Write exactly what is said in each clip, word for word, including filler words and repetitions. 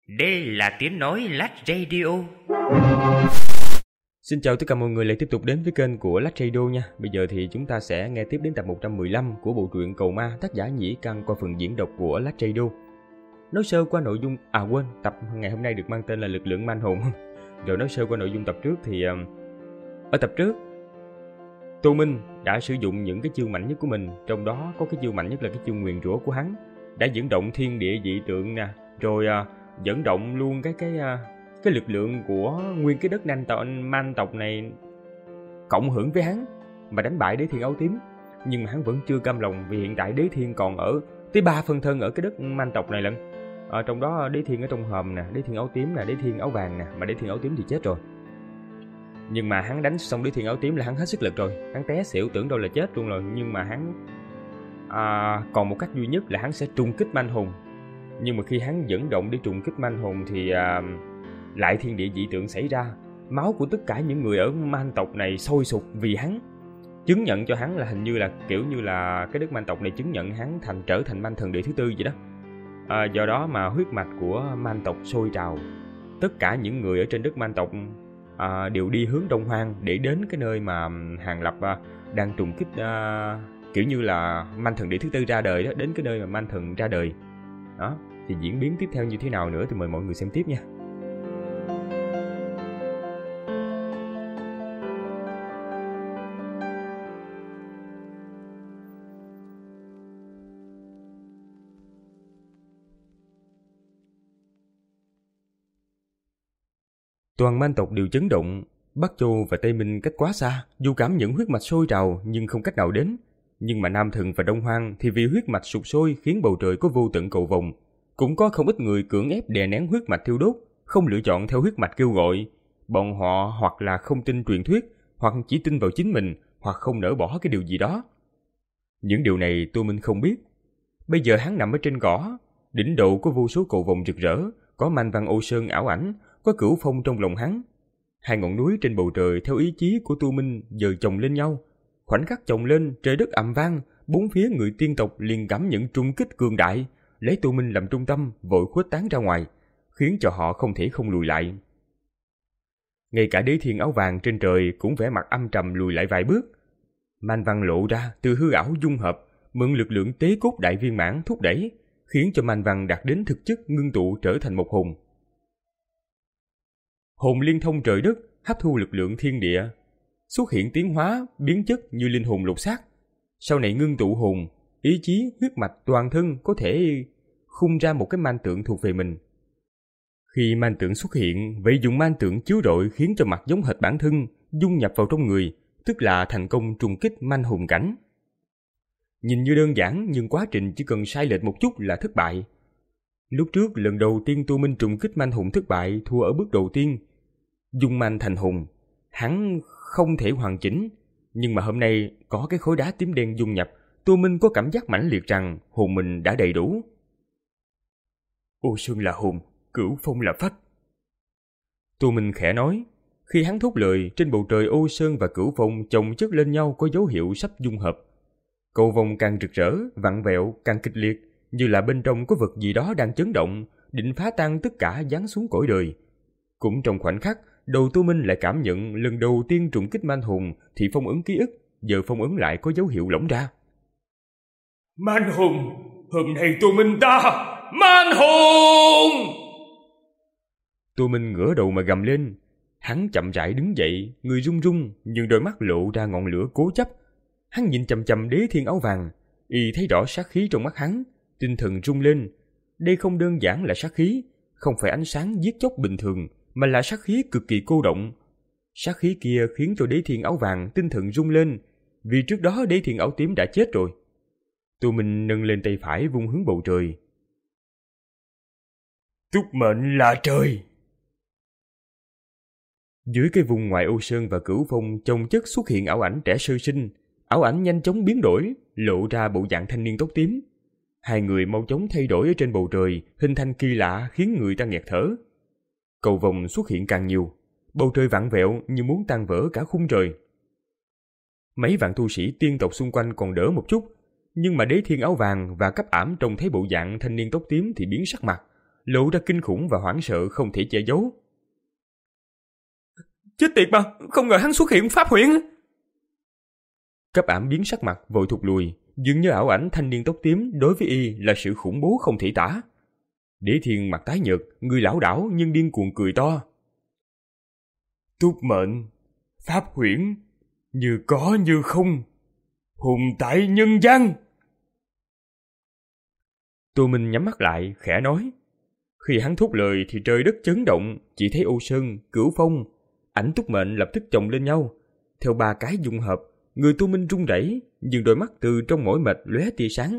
Đây là tiếng nói Lách Radio. Xin chào tất cả mọi người lại tiếp tục đến với kênh của Lách Radio nha. Bây giờ thì chúng ta sẽ nghe tiếp đến tập một trăm mười lăm của bộ truyện Cầu Ma, tác giả Nhĩ Căn qua phần diễn đọc của Lách Radio. Nói sơ qua nội dung, à quên, tập ngày hôm nay được mang tên là Lực lượng Man Hồn. Rồi nói sơ qua nội dung tập trước thì ở tập trước Tô Minh đã sử dụng những cái chiêu mạnh nhất của mình, trong đó có cái chiêu mạnh nhất là cái chiêu nguyền rủa của hắn, đã dẫn động thiên địa dị tượng nè, rồi uh, dẫn động luôn cái cái uh, cái lực lượng của nguyên cái đất nanh tộc man tộc này cộng hưởng với hắn mà đánh bại Đế Thiên Áo Tím. Nhưng mà hắn vẫn chưa cam lòng, vì hiện tại Đế Thiên còn ở tới ba phân thân ở cái đất man tộc này lận. Ở trong đó Đế Thiên ở trong hòm nè, Đế Thiên Áo Tím nè, Đế Thiên Áo Vàng nè, mà Đế Thiên Áo Tím thì chết rồi. Nhưng mà hắn đánh xong Đế Thiên Áo Tím là hắn hết sức lực rồi, hắn té xỉu tưởng đâu là chết luôn rồi. Nhưng mà hắn à, còn một cách duy nhất là hắn sẽ trùng kích man hồn. Nhưng mà khi hắn dẫn động để trùng kích man hồn thì à, lại thiên địa dị tượng xảy ra. Máu của tất cả những người ở man tộc này sôi sục vì hắn, chứng nhận cho hắn là hình như là kiểu như là cái đất man tộc này chứng nhận hắn thành trở thành man thần đệ thứ tư vậy đó. À, do đó mà huyết mạch của man tộc sôi trào. Tất cả những người ở trên đất man tộc à, đều đi hướng Đông Hoang để đến cái nơi mà Hàng Lập à, đang trùng kích à, kiểu như là man thần đệ thứ tư ra đời đó, đến cái nơi mà man thần ra đời đó. Thì diễn biến tiếp theo như thế nào nữa thì mời mọi người xem tiếp nha. Toàn man tộc đều chấn động. Bắc Châu và Tây Minh cách quá xa, dù cảm nhận huyết mạch sôi trào nhưng không cách nào đến. Nhưng mà Nam Thần và Đông Hoang thì vì huyết mạch sụp sôi khiến bầu trời có vô tận cầu vồng. Cũng có không ít người cưỡng ép đè nén huyết mạch thiêu đốt, không lựa chọn theo huyết mạch kêu gọi. Bọn họ hoặc là không tin truyền thuyết, hoặc chỉ tin vào chính mình, hoặc không nỡ bỏ cái điều gì đó. Những điều này Tô Minh không biết. Bây giờ hắn nằm ở trên cỏ, đỉnh đầu có vô số cầu vồng rực rỡ, có Man Văn Ô Sơn ảo ảnh, có Cửu Phong trong lòng hắn. Hai ngọn núi trên bầu trời theo ý chí của Tô Minh giờ chồng lên nhau. Khoảnh khắc chồng lên, trời đất ầm vang, bốn phía người tiên tộc liền cảm nhận trung kích cường đại, lấy Tô Minh làm trung tâm, vội khuếch tán ra ngoài, khiến cho họ không thể không lùi lại. Ngay cả Đế Thiên Áo Vàng trên trời cũng vẻ mặt âm trầm lùi lại vài bước. Man Văn lộ ra từ hư ảo dung hợp, mượn lực lượng tế cốt đại viên mãn thúc đẩy, khiến cho Man Văn đạt đến thực chất ngưng tụ trở thành một hồn. Hồn liên thông trời đất, hấp thu lực lượng thiên địa, xuất hiện tiến hóa, biến chất như linh hồn lột xác. Sau này ngưng tụ hồn, ý chí, huyết mạch toàn thân có thể khung ra một cái man tượng thuộc về mình. Khi man tượng xuất hiện, vậy dùng man tượng chiếu rọi khiến cho mặt giống hệt bản thân, dung nhập vào trong người, tức là thành công trùng kích man hồn cảnh. Nhìn như đơn giản nhưng quá trình chỉ cần sai lệch một chút là thất bại. Lúc trước lần đầu tiên Tô Minh trùng kích man hồn thất bại, thua ở bước đầu tiên, dung man thành hồn, hắn không thể hoàn chỉnh. Nhưng mà hôm nay có cái khối đá tím đen dung nhập, Tô Minh có cảm giác mãnh liệt rằng hồn mình đã đầy đủ. Ô Sơn là hồn, Cửu Phong là phách. Tô Minh khẽ nói. Khi hắn thốt lời, trên bầu trời Ô Sơn và Cửu Phong chồng chất lên nhau có dấu hiệu sắp dung hợp. Cầu vồng càng rực rỡ, vặn vẹo, càng kịch liệt, như là bên trong có vật gì đó đang chấn động, định phá tan tất cả giáng xuống cõi đời. Cũng trong khoảnh khắc, đầu Tô Minh lại cảm nhận lần đầu tiên trùng kích man hồn thì phong ấn ký ức, giờ phong ấn lại có dấu hiệu lỏng ra. Man hồn, hôm nay Tô Minh ta, man hồn! Tô Minh ngửa đầu mà gầm lên. Hắn chậm rãi đứng dậy, người run run, nhưng đôi mắt lộ ra ngọn lửa cố chấp. Hắn nhìn chằm chằm Đế Thiên Áo Vàng, y thấy rõ sát khí trong mắt hắn, tinh thần rung lên. Đây không đơn giản là sát khí, không phải ánh sáng giết chóc bình thường, mà là sát khí cực kỳ cô động. Sát khí kia khiến cho Đế Thiên Áo Vàng tinh thần rung lên, vì trước đó Đế Thiên Áo Tím đã chết rồi. Tô Minh nâng lên tay phải vung hướng bầu trời. Túc mệnh là trời. Dưới cái vùng ngoài Ô Sơn và Cửu Phong chồng chất xuất hiện ảo ảnh trẻ sơ sinh. Ảo ảnh nhanh chóng biến đổi, lộ ra bộ dạng thanh niên tóc tím. Hai người mau chóng thay đổi ở trên bầu trời, hình thành kỳ lạ khiến người ta nghẹt thở. Cầu vồng xuất hiện càng nhiều, bầu trời vặn vẹo như muốn tan vỡ cả khung trời. Mấy vạn tu sĩ tiên tộc xung quanh còn đỡ một chút, nhưng mà Đế Thiên Áo Vàng và Cấp Ảm trông thấy bộ dạng thanh niên tóc tím thì biến sắc mặt, lộ ra kinh khủng và hoảng sợ không thể che giấu. Chết tiệt mà, không ngờ hắn xuất hiện pháp huyễn. Cấp ảm biến sắc mặt vội thụt lùi, dường như ảo ảnh thanh niên tóc tím đối với y là sự khủng bố không thể tả. Đế Thiên mặt tái nhợt, người lảo đảo nhưng điên cuồng cười to. Túc mệnh, pháp huyễn, như có như không, hùng tại nhân gian. Tô Minh nhắm mắt lại, khẽ nói. Khi hắn thốt lời thì trời đất chấn động, chỉ thấy Ô Sơn, Cửu Phong, ảnh Túc mệnh lập tức chồng lên nhau. Theo ba cái dung hợp, người Tô Minh run rẩy, nhưng đôi mắt từ trong mỏi mệt lóe tia sáng.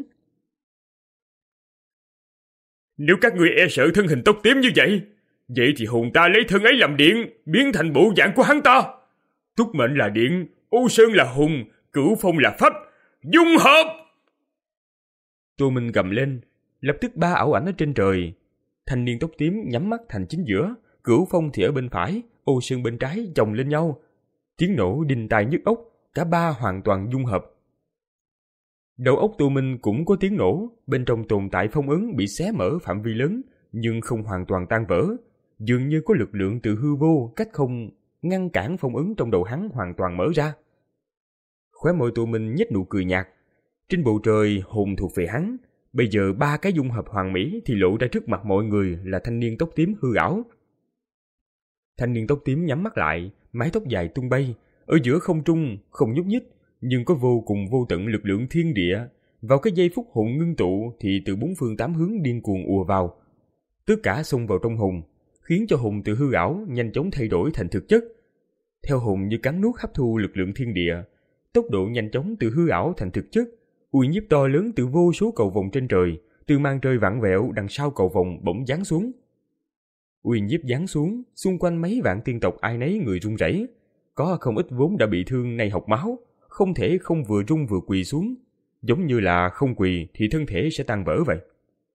Nếu các ngươi e sợ thân hình tóc tím như vậy, vậy thì hồn ta lấy thân ấy làm điện, biến thành bộ dạng của hắn ta. Túc mệnh là điện, Ô Sơn là hùng, Cửu Phong là phách, dung hợp. Tô Minh gầm lên, lập tức ba ảo ảnh ở trên trời. Thanh niên tóc tím nhắm mắt thành chính giữa, Cửu Phong thì ở bên phải, Ô Sơn bên trái chồng lên nhau. Tiếng nổ đinh tai nhức óc, cả ba hoàn toàn dung hợp. Đầu óc Tô Minh cũng có tiếng nổ, bên trong tồn tại phong ấn bị xé mở phạm vi lớn, nhưng không hoàn toàn tan vỡ, dường như có lực lượng từ hư vô cách không ngăn cản phong ấn trong đầu hắn hoàn toàn mở ra. Khóe môi Tô Minh nhếch nụ cười nhạt. Trên bầu trời hồn thuộc về hắn, bây giờ ba cái dung hợp hoàn mỹ thì lộ ra trước mặt mọi người là thanh niên tóc tím hư ảo. Thanh niên tóc tím nhắm mắt lại, mái tóc dài tung bay, ở giữa không trung không nhúc nhích, nhưng có vô cùng vô tận lực lượng thiên địa. Vào cái giây phút hồn ngưng tụ thì từ bốn phương tám hướng điên cuồng ùa vào, tất cả xông vào trong hồn, khiến cho hồn từ hư ảo nhanh chóng thay đổi thành thực chất. Theo hồn như cắn nuốt hấp thu lực lượng thiên địa, tốc độ nhanh chóng từ hư ảo thành thực chất, uy nhiếp to lớn từ vô số cầu vồng trên trời, từ màn trời vặn vẹo đằng sau cầu vồng bỗng giáng xuống. Uy nhiếp giáng xuống, xung quanh mấy vạn tiên tộc ai nấy người run rẩy, có không ít vốn đã bị thương nay học máu, không thể không vừa run vừa quỳ xuống, giống như là không quỳ thì thân thể sẽ tan vỡ vậy.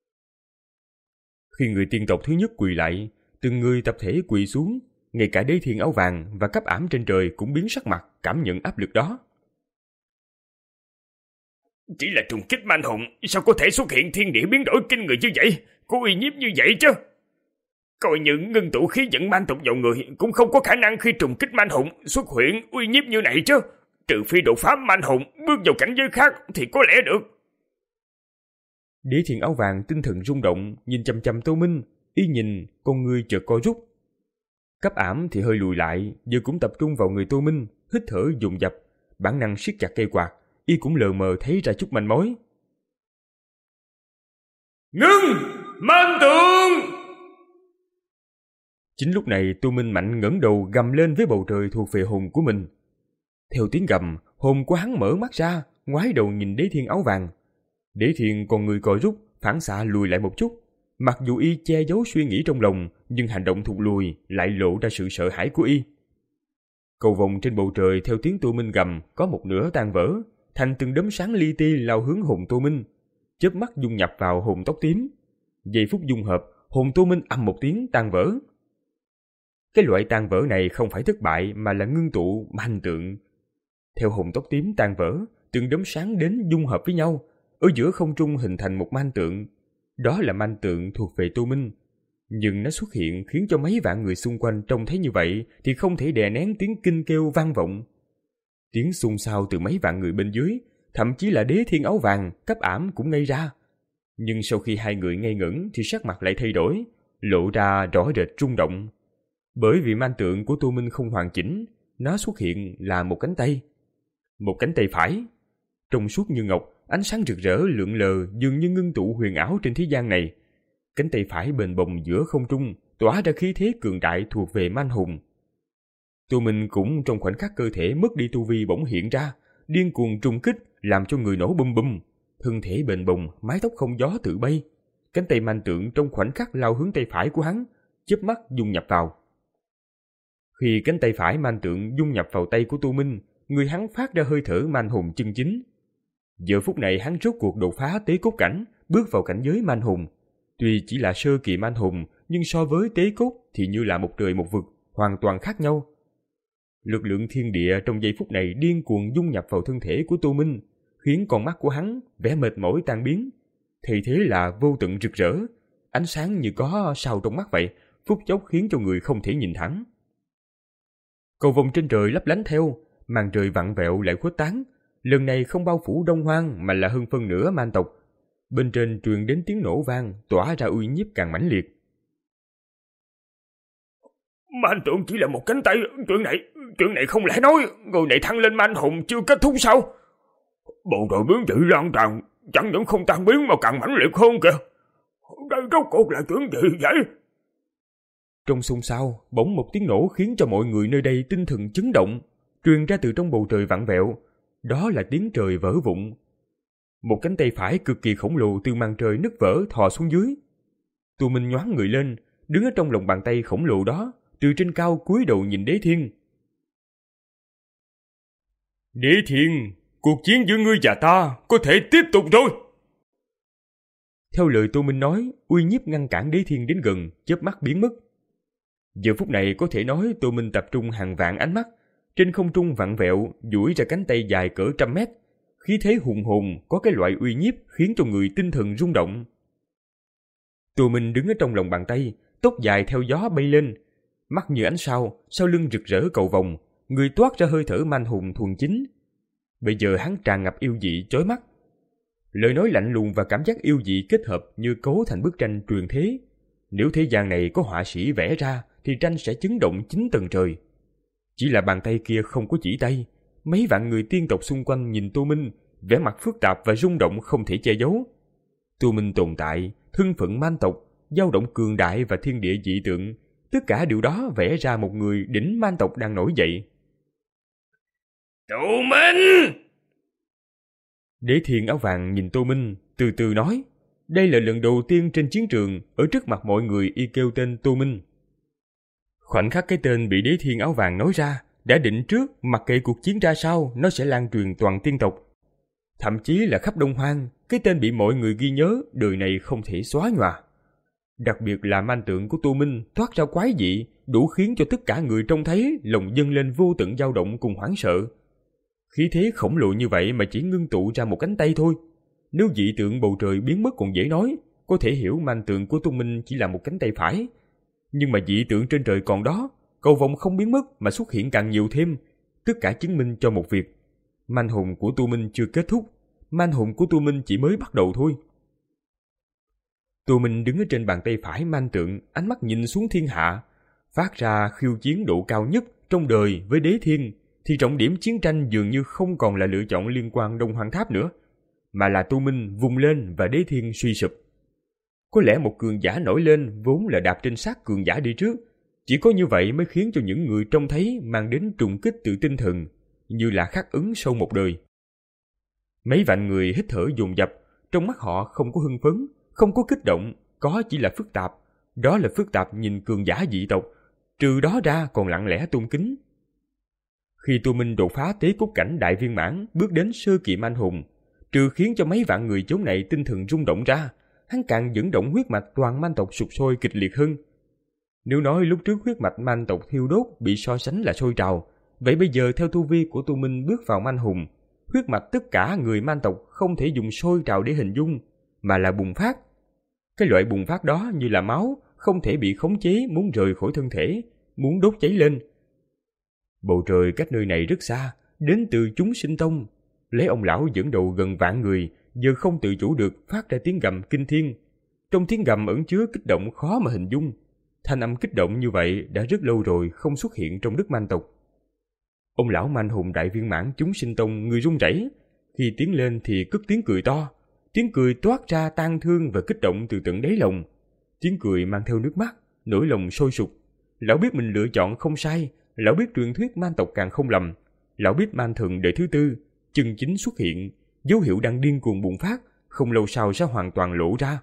Khi người tiên tộc thứ nhất quỳ lại, từng người tập thể quỳ xuống, ngay cả Đế Thiên áo vàng và cấp ảm trên trời cũng biến sắc mặt, cảm nhận áp lực đó. Chỉ là trùng kích man hồn, sao có thể xuất hiện thiên địa biến đổi kinh người như vậy, có uy nhiếp như vậy chứ? Coi như ngưng tụ khí dẫn man tộc vào người cũng không có khả năng khi trùng kích man hồn xuất hiện uy nhiếp như này chứ. Trừ phi đột phá man hồn bước vào cảnh giới khác thì có lẽ được. Đế Thiên áo vàng tinh thần rung động, nhìn chằm chằm Tô Minh, y nhìn con người chợt co rút. Cấp ảm thì hơi lùi lại, giờ cũng tập trung vào người Tô Minh, hít thở dồn dập, bản năng siết chặt cây quạt, y cũng lờ mờ thấy ra chút manh mối. Ngưng! Man tượng! Chính lúc này Tô Minh mạnh ngẩng đầu gầm lên với bầu trời thuộc về hồn của mình. Theo tiếng gầm, hồn của hắn mở mắt ra, ngoái đầu nhìn Đế Thiên áo vàng. Đế Thiên còn người co rút, phản xạ lùi lại một chút. Mặc dù y che giấu suy nghĩ trong lòng, nhưng hành động thụt lùi lại lộ ra sự sợ hãi của y. Cầu vồng trên bầu trời theo tiếng Tô Minh gầm có một nửa tan vỡ, thành từng đốm sáng li ti lao hướng hồn Tô Minh, chớp mắt dung nhập vào hồn tóc tím. Giây phút dung hợp, hồn Tô Minh ầm một tiếng tan vỡ. Cái loại tan vỡ này không phải thất bại mà là ngưng tụ man tượng. Theo hồn tóc tím tan vỡ, từng đốm sáng đến dung hợp với nhau, ở giữa không trung hình thành một man tượng. Đó là man tượng thuộc về Tô Minh. Nhưng nó xuất hiện khiến cho mấy vạn người xung quanh trông thấy như vậy thì không thể đè nén tiếng kinh kêu vang vọng. Tiếng xôn xao từ mấy vạn người bên dưới, thậm chí là Đế Thiên áo vàng, cấp ảm cũng ngây ra. Nhưng sau khi hai người ngây ngẩn thì sắc mặt lại thay đổi, lộ ra rõ rệt rung động. Bởi vì man tượng của Tô Minh không hoàn chỉnh, nó xuất hiện là một cánh tay. Một cánh tay phải. Trong suốt như ngọc, ánh sáng rực rỡ lượn lờ dường như ngưng tụ huyền ảo trên thế gian này. Cánh tay phải bền bồng giữa không trung, tỏa ra khí thế cường đại thuộc về man hùng. Tô Minh cũng trong khoảnh khắc cơ thể mất đi tu vi bỗng hiện ra, điên cuồng trùng kích làm cho người nổ bum bum. Thân thể bền bồng, mái tóc không gió tự bay. Cánh tay man tượng trong khoảnh khắc lao hướng tay phải của hắn, chớp mắt dung nhập vào. Khi cánh tay phải man tượng dung nhập vào tay của Tô Minh, người hắn phát ra hơi thở man hùng chân chính. Giờ phút này hắn rốt cuộc đột phá tế cốt cảnh, bước vào cảnh giới man hùng. Tuy chỉ là sơ kỳ man hùng, nhưng so với tế cốt thì như là một trời một vực, hoàn toàn khác nhau. Lực lượng thiên địa trong giây phút này điên cuồng dung nhập vào thân thể của Tô Minh, khiến con mắt của hắn vẻ mệt mỏi tan biến. Thay thế là vô tận rực rỡ, ánh sáng như có sao trong mắt vậy, phút chốc khiến cho người không thể nhìn thẳng. Cầu vồng trên trời lấp lánh theo, màn trời vặn vẹo lại khuếch tán, lần này không bao phủ Đông Hoang mà là hơn phân nửa man tộc. Bên trên truyền đến tiếng nổ vang, tỏa ra uy nhiếp càng mãnh liệt. Man tượng chỉ là một cánh tay, chuyện này, chuyện này không lẽ nói người này thăng lên man hùng chưa kết thúc sao? Bầu trời biến dị lan tràn, chẳng những không tan biến mà càng mãnh liệt hơn kìa. Đây rốt cuộc là chuyện gì vậy? Trong xôn xao, bỗng một tiếng nổ khiến cho mọi người nơi đây tinh thần chấn động, truyền ra từ trong bầu trời vặn vẹo. Đó là tiếng trời vỡ vụn. Một cánh tay phải cực kỳ khổng lồ từ màn trời nứt vỡ thò xuống dưới. Tu Minh nhoáng người lên, đứng ở trong lòng bàn tay khổng lồ đó, từ trên cao cúi đầu nhìn Đế Thiên. Đế Thiên, cuộc chiến giữa ngươi và ta có thể tiếp tục rồi. Theo lời Tu Minh nói, uy nhiếp ngăn cản Đế Thiên đến gần, chớp mắt biến mất. Giờ phút này có thể nói Tu Minh tập trung hàng vạn ánh mắt, trên không trung vặn vẹo, duỗi ra cánh tay dài cỡ trăm mét, khí thế hùng hồn, có cái loại uy nhiếp khiến cho người tinh thần rung động. Tu Minh đứng ở trong lòng bàn tay, tóc dài theo gió bay lên, mắt như ánh sao, sau lưng rực rỡ cầu vồng, người toát ra hơi thở man hùng thuần chính. Bây giờ hắn tràn ngập yêu dị chói mắt. Lời nói lạnh lùng và cảm giác yêu dị kết hợp như cấu thành bức tranh truyền thế. Nếu thế gian này có họa sĩ vẽ ra thì tranh sẽ chấn động chín tầng trời. Chỉ là bàn tay kia không có chỉ tay, mấy vạn người tiên tộc xung quanh nhìn Tô Minh, vẻ mặt phức tạp và rung động không thể che giấu. Tô Minh tồn tại, thân phận man tộc, dao động cường đại và thiên địa dị tượng, tất cả điều đó vẽ ra một người đỉnh man tộc đang nổi dậy. Tô Minh! Đế Thiên áo vàng nhìn Tô Minh, từ từ nói. Đây là lần đầu tiên trên chiến trường, ở trước mặt mọi người y kêu tên Tô Minh. Khoảnh khắc cái tên bị Đế Thiên áo vàng nói ra, đã định trước mặc kệ cuộc chiến ra sao, nó sẽ lan truyền toàn tiên tộc. Thậm chí là khắp Đông Hoang, cái tên bị mọi người ghi nhớ, đời này không thể xóa nhòa. Đặc biệt là man tượng của Tô Minh thoát ra quái dị, đủ khiến cho tất cả người trông thấy lòng dâng lên vô tận dao động cùng hoảng sợ. Khí thế khổng lồ như vậy mà chỉ ngưng tụ ra một cánh tay thôi. Nếu dị tượng bầu trời biến mất còn dễ nói, có thể hiểu man tượng của Tô Minh chỉ là một cánh tay phải. Nhưng mà dị tượng trên trời còn đó, cầu vồng không biến mất mà xuất hiện càng nhiều thêm. Tất cả chứng minh cho một việc, man hồn của Tô Minh chưa kết thúc, man hồn của Tô Minh chỉ mới bắt đầu thôi. Tô Minh đứng ở trên bàn tay phải man tượng, ánh mắt nhìn xuống thiên hạ, phát ra khiêu chiến độ cao nhất trong đời với Đế Thiên, thì trọng điểm chiến tranh dường như không còn là lựa chọn liên quan Đông Hoang Tháp nữa, mà là Tô Minh vùng lên và Đế Thiên suy sụp. Có lẽ một cường giả nổi lên vốn là đạp trên xác cường giả đi trước, chỉ có như vậy mới khiến cho những người trông thấy mang đến trùng kích tự tinh thần, như là khắc ấn sau một đời. Mấy vạn người hít thở dồn dập, trong mắt họ không có hưng phấn, không có kích động, có chỉ là phức tạp. Đó là phức tạp nhìn cường giả dị tộc, trừ đó ra còn lặng lẽ tôn kính. Khi Tô Minh đột phá tế cốt cảnh đại viên mãn, bước đến sơ kỳ man hùng, trừ khiến cho mấy vạn người chốn này tinh thần rung động ra, hắn càng dẫn động huyết mạch toàn man tộc sục sôi kịch liệt hơn. Nếu nói lúc trước huyết mạch man tộc thiêu đốt bị so sánh là sôi trào, vậy bây giờ theo tu vi của Tô Minh bước vào man hùng, huyết mạch tất cả người man tộc không thể dùng sôi trào để hình dung, mà là bùng phát. Cái loại bùng phát đó như là máu, không thể bị khống chế, muốn rời khỏi thân thể, muốn đốt cháy lên. Bầu trời cách nơi này rất xa, đến từ chúng sinh tông. Lấy ông lão dẫn đầu gần vạn người, giờ không tự chủ được phát ra tiếng gầm kinh thiên. Trong tiếng gầm ẩn chứa kích động khó mà hình dung. Thanh âm kích động như vậy đã rất lâu rồi không xuất hiện trong đất man tộc. Ông lão man hùng đại viên mãn chúng sinh tông người run rẩy, khi tiến lên thì cất tiếng cười to. Tiếng cười toát ra tang thương và kích động từ tận đáy lòng. Tiếng cười mang theo nước mắt, nỗi lòng sôi sục. Lão biết mình lựa chọn không sai, lão biết truyền thuyết man tộc càng không lầm. Lão biết man thần đời thứ tư, chân chính xuất hiện, dấu hiệu đang điên cuồng bùng phát, không lâu sau sẽ hoàn toàn lộ ra.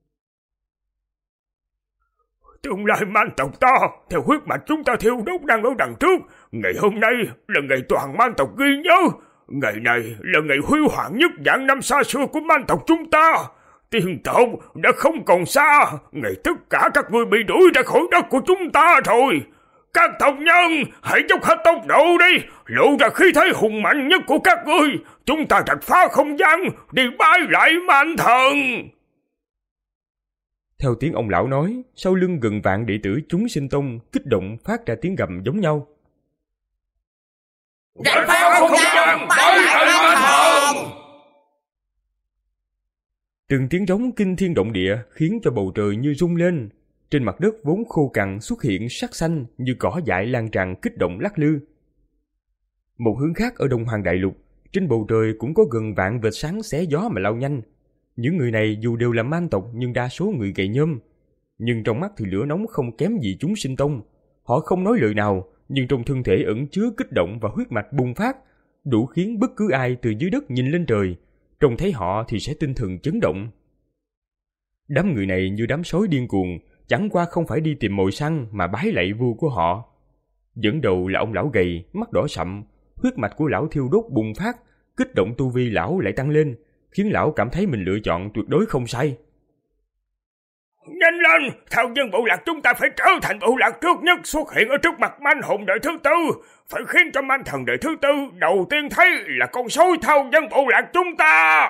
Tương lai man tộc ta, theo huyết mạch chúng ta thiêu đốt đang ở đằng trước. Ngày hôm nay là ngày toàn man tộc ghi nhớ. Ngày này là ngày huy hoàng nhất vạn năm xa xưa của man tộc chúng ta. Tiên tộc đã không còn xa, ngày tất cả các ngươi bị đuổi ra khỏi đất của chúng ta rồi. Các tộc nhân, hãy dốc hết tốc độ đi, lộ ra khí thế hùng mạnh nhất của các ngươi. Chúng ta rạch phá không gian, đi bái lại man thần. Theo tiếng ông lão nói, sau lưng gần vạn đệ tử chúng sinh tông kích động phát ra tiếng gầm giống nhau. Đánh phá không gian, bảo lại ma thần! Từng tiếng rống kinh thiên động địa khiến cho bầu trời như rung lên. Trên mặt đất vốn khô cằn xuất hiện sắc xanh như cỏ dại lan tràn kích động lắc lư. Một hướng khác ở Đông Hoàng Đại Lục, trên bầu trời cũng có gần vạn vệt sáng xé gió mà lao nhanh. Những người này dù đều là man tộc nhưng đa số người gầy nhom. Nhưng trong mắt thì lửa nóng không kém gì chúng sinh tông. Họ không nói lời nào, nhưng trong thân thể ẩn chứa kích động và huyết mạch bùng phát, đủ khiến bất cứ ai từ dưới đất nhìn lên trời, trông thấy họ thì sẽ tinh thần chấn động. Đám người này như đám sói điên cuồng, chẳng qua không phải đi tìm mồi săn mà bái lạy vua của họ. Dẫn đầu là ông lão gầy, mắt đỏ sậm, huyết mạch của lão thiêu đốt bùng phát, kích động tu vi lão lại tăng lên, khiến lão cảm thấy mình lựa chọn tuyệt đối không sai. Nhanh lên, thao dân bộ lạc chúng ta phải trở thành bộ lạc trước nhất xuất hiện ở trước mặt manh hùng đời thứ tư, phải khiến cho manh thần đời thứ tư đầu tiên thấy là con sói thao dân bộ lạc chúng ta.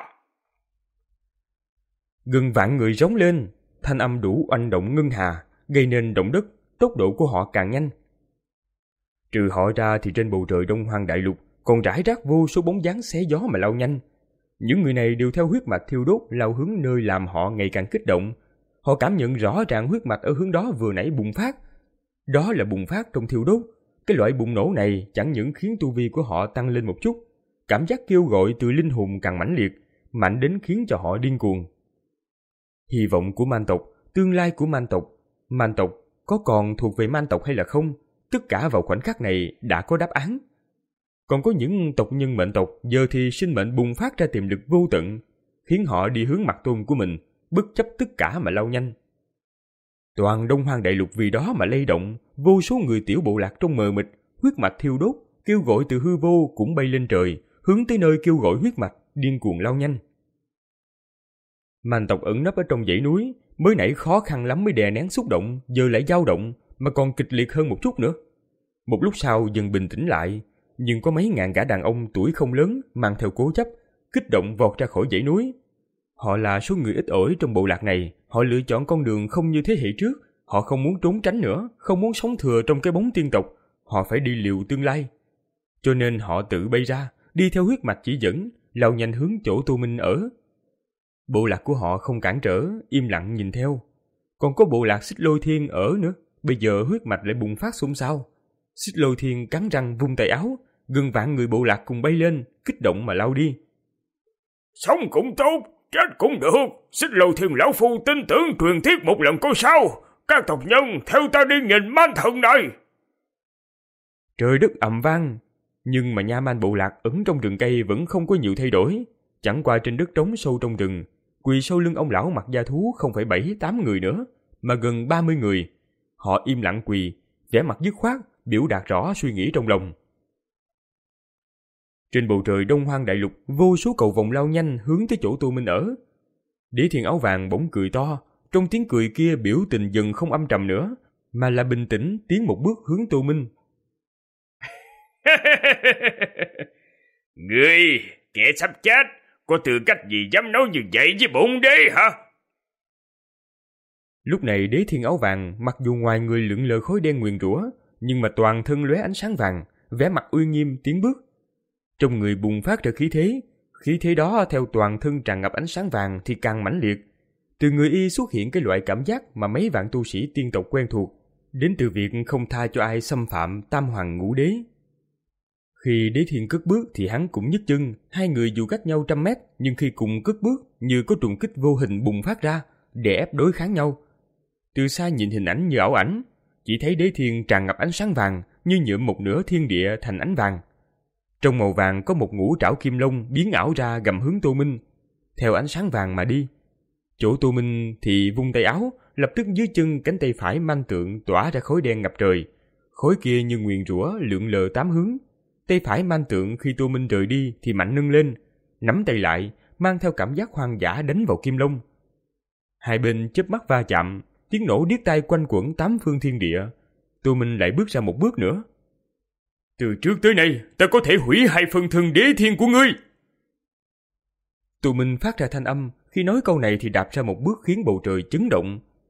Gần vạn người rống lên, thanh âm đủ oanh động ngân hà, gây nên động đất, tốc độ của họ càng nhanh. Trừ họ ra thì trên bầu trời Đông Hoang Đại Lục còn rải rác vô số bóng dáng xé gió mà lao nhanh. Những người này đều theo huyết mạch thiêu đốt lao hướng nơi làm họ ngày càng kích động. Họ cảm nhận rõ ràng huyết mạch ở hướng đó vừa nãy bùng phát. Đó là bùng phát trong thiêu đốt. Cái loại bùng nổ này chẳng những khiến tu vi của họ tăng lên một chút, cảm giác kêu gọi từ linh hồn càng mãnh liệt, mạnh đến khiến cho họ điên cuồng. Hy vọng của man tộc, tương lai của man tộc, man tộc có còn thuộc về man tộc hay là không, tất cả vào khoảnh khắc này đã có đáp án. Còn có những tộc nhân mệnh tộc giờ thì sinh mệnh bùng phát ra tiềm lực vô tận, khiến họ đi hướng mặt tôn của mình, bất chấp tất cả mà lao nhanh. Toàn Đông Hoang Đại Lục vì đó mà lay động, vô số người tiểu bộ lạc trong mờ mịt, huyết mạch thiêu đốt, kêu gọi từ hư vô cũng bay lên trời, hướng tới nơi kêu gọi huyết mạch, điên cuồng lao nhanh. Man tộc ẩn nấp ở trong dãy núi, mới nãy khó khăn lắm mới đè nén xúc động, giờ lại dao động, mà còn kịch liệt hơn một chút nữa. Một lúc sau dần bình tĩnh lại, nhưng có mấy ngàn gã đàn ông tuổi không lớn mang theo cố chấp, kích động vọt ra khỏi dãy núi. Họ là số người ít ỏi trong bộ lạc này, họ lựa chọn con đường không như thế hệ trước, họ không muốn trốn tránh nữa, không muốn sống thừa trong cái bóng tiên tộc, họ phải đi liều tương lai. Cho nên họ tự bay ra, đi theo huyết mạch chỉ dẫn, lao nhanh hướng chỗ Tô Minh ở. Bộ lạc của họ không cản trở, im lặng nhìn theo. Còn có bộ lạc Xích Lôi Thiên ở nữa, bây giờ huyết mạch lại bùng phát xôn xao. Xích Lôi Thiên cắn răng vung tay áo, gần vạn người bộ lạc cùng bay lên, kích động mà lao đi. Sống cũng tốt, chết cũng được. Xích Lôi Thiên lão phu tin tưởng truyền thuyết một lần có sao. Các tộc nhân theo ta đi nhìn man thần này. Trời đất ầm vang, nhưng mà nha man bộ lạc ẩn trong rừng cây vẫn không có nhiều thay đổi. Chẳng qua trên đất trống sâu trong rừng, quỳ sau lưng ông lão mặc da thú không phải bảy tám người nữa, mà gần ba mươi người. Họ im lặng quỳ, vẻ mặt dứt khoát, biểu đạt rõ suy nghĩ trong lòng. Trên bầu trời Đông Hoang Đại Lục, vô số cầu vồng lao nhanh hướng tới chỗ Tô Minh ở. Đế Thiên áo vàng bỗng cười to, trong tiếng cười kia biểu tình dần không âm trầm nữa, mà là bình tĩnh tiến một bước hướng Tô Minh. Ngươi, kẻ sắp chết, có tư cách gì dám nói như vậy với bổn đế hả? Lúc này Đế Thiên áo vàng mặc dù ngoài người lượn lờ khói đen nguyền rủa, nhưng mà toàn thân lóe ánh sáng vàng, vẻ mặt uy nghiêm tiến bước. Trong người bùng phát ra khí thế, khí thế đó theo toàn thân tràn ngập ánh sáng vàng thì càng mãnh liệt. Từ người y xuất hiện cái loại cảm giác mà mấy vạn tu sĩ tiên tộc quen thuộc, đến từ việc không tha cho ai xâm phạm tam hoàng ngũ đế. Khi Đế Thiên cất bước thì hắn cũng nhấc chân, hai người dù cách nhau trăm mét, nhưng khi cùng cất bước như có trùng kích vô hình bùng phát ra, để ép đối kháng nhau. Từ xa nhìn hình ảnh như ảo ảnh, chỉ thấy Đế Thiên tràn ngập ánh sáng vàng như nhuộm một nửa thiên địa thành ánh vàng. Trong màu vàng có một ngũ trảo kim long biến ảo ra gầm hướng Tô Minh, theo ánh sáng vàng mà đi. Chỗ Tô Minh thì vung tay áo, lập tức dưới chân cánh tay phải manh tượng tỏa ra khói đen ngập trời. Khói kia như nguyền rủa lượn lờ tám hướng. Tay phải manh tượng khi Tô Minh rời đi thì mạnh nâng lên, nắm tay lại, mang theo cảm giác hoang dã đánh vào kim long. Hai bên chớp mắt va chạm, tiếng nổ điếc tai quanh quẩn tám phương thiên địa. Tô Minh lại bước ra một bước nữa. Từ trước tới nay, ta có thể hủy hai phần thân Đế Thiên của ngươi. Tô Minh phát ra thanh âm, khi nói câu này thì đạp ra một bước khiến bầu trời chấn động.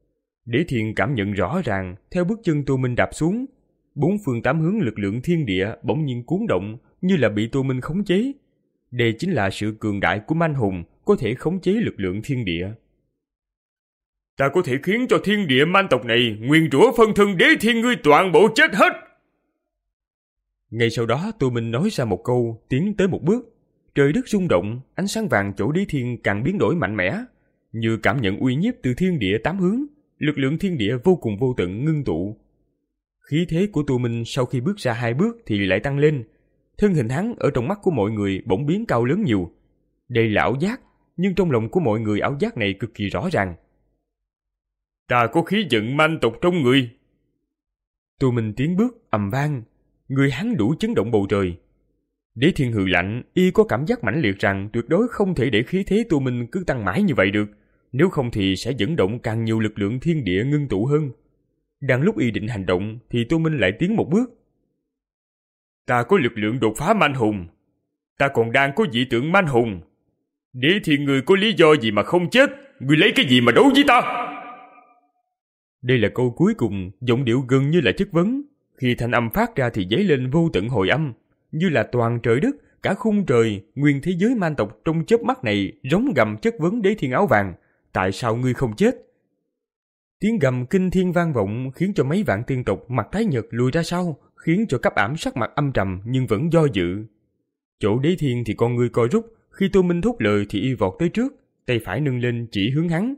Đế Thiên cảm nhận rõ ràng, theo bước chân Tô Minh đạp xuống, bốn phương tám hướng lực lượng thiên địa bỗng nhiên cuốn động như là bị Tô Minh khống chế. Đây chính là sự cường đại của man hùng, có thể khống chế lực lượng thiên địa. Ta có thể khiến cho thiên địa man tộc này nguyền rủa phân thân Đế Thiên ngươi toàn bộ chết hết. Ngay sau đó Tô Minh nói ra một câu, tiến tới một bước. Trời đất rung động, ánh sáng vàng chỗ Đế Thiên càng biến đổi mạnh mẽ, như cảm nhận uy nhiếp từ thiên địa tám hướng. Lực lượng thiên địa vô cùng vô tận ngưng tụ. Khí thế của Tô Minh sau khi bước ra hai bước thì lại tăng lên. Thân hình hắn ở trong mắt của mọi người bỗng biến cao lớn nhiều. Đây là ảo giác, nhưng trong lòng của mọi người ảo giác này cực kỳ rõ ràng. Ta có khí vận man tộc trong người. Tô Minh tiến bước ầm vang, người hắn đủ chấn động bầu trời. Đế Thiên hừ lạnh, y có cảm giác mãnh liệt rằng tuyệt đối không thể để khí thế Tô Minh cứ tăng mãi như vậy được, nếu không thì sẽ dẫn động càng nhiều lực lượng thiên địa ngưng tụ hơn. Đang lúc y định hành động thì Tô Minh lại tiến một bước. Ta có lực lượng đột phá man hùng. Ta còn đang có dị tượng man hùng. Đế Thiên người có lý do gì mà không chết? Người lấy cái gì mà đấu với ta? Đây là câu cuối cùng, giọng điệu gần như là chất vấn. Khi thanh âm phát ra thì dấy lên vô tận hồi âm, như là toàn trời đất, cả khung trời, nguyên thế giới man tộc trong chớp mắt này rống gầm chất vấn Đế Thiên áo vàng. Tại sao ngươi không chết? Tiếng gầm kinh thiên vang vọng khiến cho mấy vạn tiên tộc mặt tái nhợt lùi ra sau, khiến cho cấp ảm sắc mặt âm trầm nhưng vẫn do dự. Chỗ Đế Thiên thì con người co rút, khi Tô Minh thốt lời thì y vọt tới trước, tay phải nâng lên chỉ hướng hắn.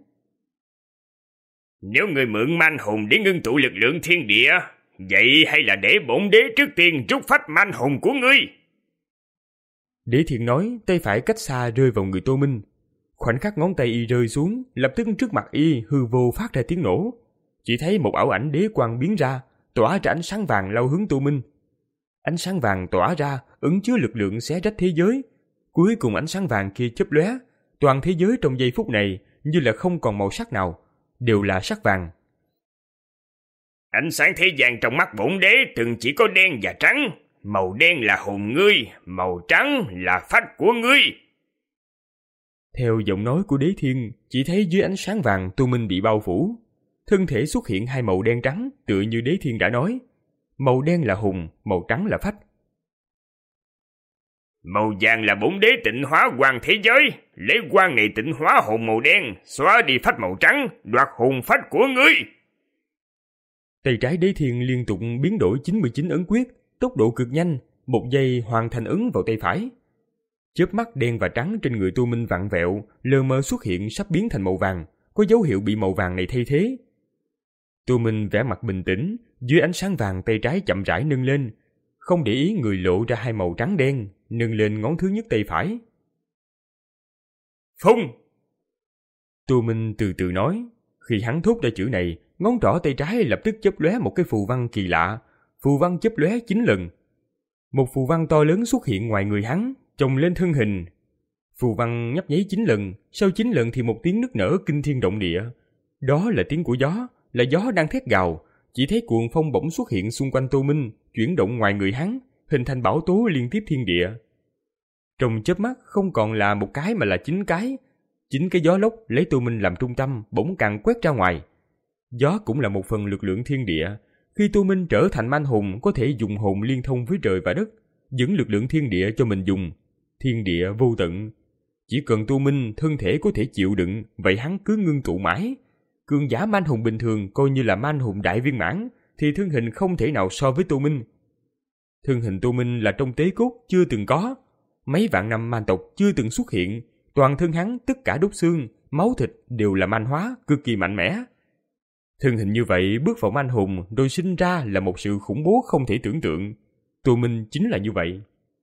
Nếu ngươi mượn man hùng để ngưng tụ lực lượng thiên địa, vậy hay là để bổn đế trước tiên rút phách man hùng của ngươi? Đế Thiên nói, tay phải cách xa rơi vào người Tô Minh. Khoảnh khắc ngón tay y rơi xuống, lập tức trước mặt y hư vô phát ra tiếng nổ. Chỉ thấy một ảo ảnh đế quang biến ra, tỏa ra ánh sáng vàng lao hướng Tô Minh. Ánh sáng vàng tỏa ra, ẩn chứa lực lượng xé rách thế giới. Cuối cùng ánh sáng vàng kia chớp lóe, toàn thế giới trong giây phút này như là không còn màu sắc nào, đều là sắc vàng. Ánh sáng thế gian trong mắt bổn đế từng chỉ có đen và trắng. Màu đen là hồn ngươi, màu trắng là phách của ngươi. Theo giọng nói của Đế Thiên, chỉ thấy dưới ánh sáng vàng Tô Minh bị bao phủ. Thân thể xuất hiện hai màu đen trắng, tựa như Đế Thiên đã nói. Màu đen là hùng, màu trắng là phách. Màu vàng là bổn đế tịnh hóa hoàng thế giới, lấy quang này tịnh hóa hồn màu đen, xóa đi phách màu trắng, đoạt hồn phách của ngươi. Tay trái Đế Thiên liên tục biến đổi chín mươi chín ấn quyết, tốc độ cực nhanh, một giây hoàn thành ấn vào tay phải. Chớp mắt đen và trắng trên người Tô Minh vặn vẹo, lờ mờ xuất hiện sắp biến thành màu vàng, có dấu hiệu bị màu vàng này thay thế. Tô Minh vẻ mặt bình tĩnh, dưới ánh sáng vàng tay trái chậm rãi nâng lên, không để ý người lộ ra hai màu trắng đen, nâng lên ngón thứ nhất tay phải. Phung! Tô Minh từ từ nói, khi hắn thốt ra chữ này, ngón trỏ tay trái lập tức chớp lóe một cái phù văn kỳ lạ, phù văn chớp lóe chín lần. Một phù văn to lớn xuất hiện ngoài người hắn, chồng lên thân hình. Phù văn nhấp nháy chín lần, sau chín lần thì một tiếng nức nở kinh thiên động địa. Đó là tiếng của gió, là gió đang thét gào. Chỉ thấy cuồng phong bỗng xuất hiện xung quanh Tô Minh, chuyển động ngoài người hắn, hình thành bão tố liên tiếp thiên địa. Trong chớp mắt không còn là một cái mà là chín cái. Chín cái gió lốc lấy Tô Minh làm trung tâm bỗng càng quét ra ngoài. Gió cũng là một phần lực lượng thiên địa. Khi Tô Minh trở thành man hùng có thể dùng hồn liên thông với trời và đất, dẫn lực lượng thiên địa cho mình dùng. Thiên địa vô tận. Chỉ cần Tô Minh thân thể có thể chịu đựng, vậy hắn cứ ngưng tụ mãi. Cường giả man hùng bình thường coi như là man hùng đại viên mãn, thì thân hình không thể nào so với Tô Minh. Thân hình Tô Minh là trong tế cốt chưa từng có. Mấy vạn năm man tộc chưa từng xuất hiện. Toàn thân hắn tất cả đốt xương, máu thịt đều là man hóa, cực kỳ mạnh mẽ. Thân hình như vậy bước vào man hùng rồi sinh ra là một sự khủng bố không thể tưởng tượng. Tô Minh chính là như vậy.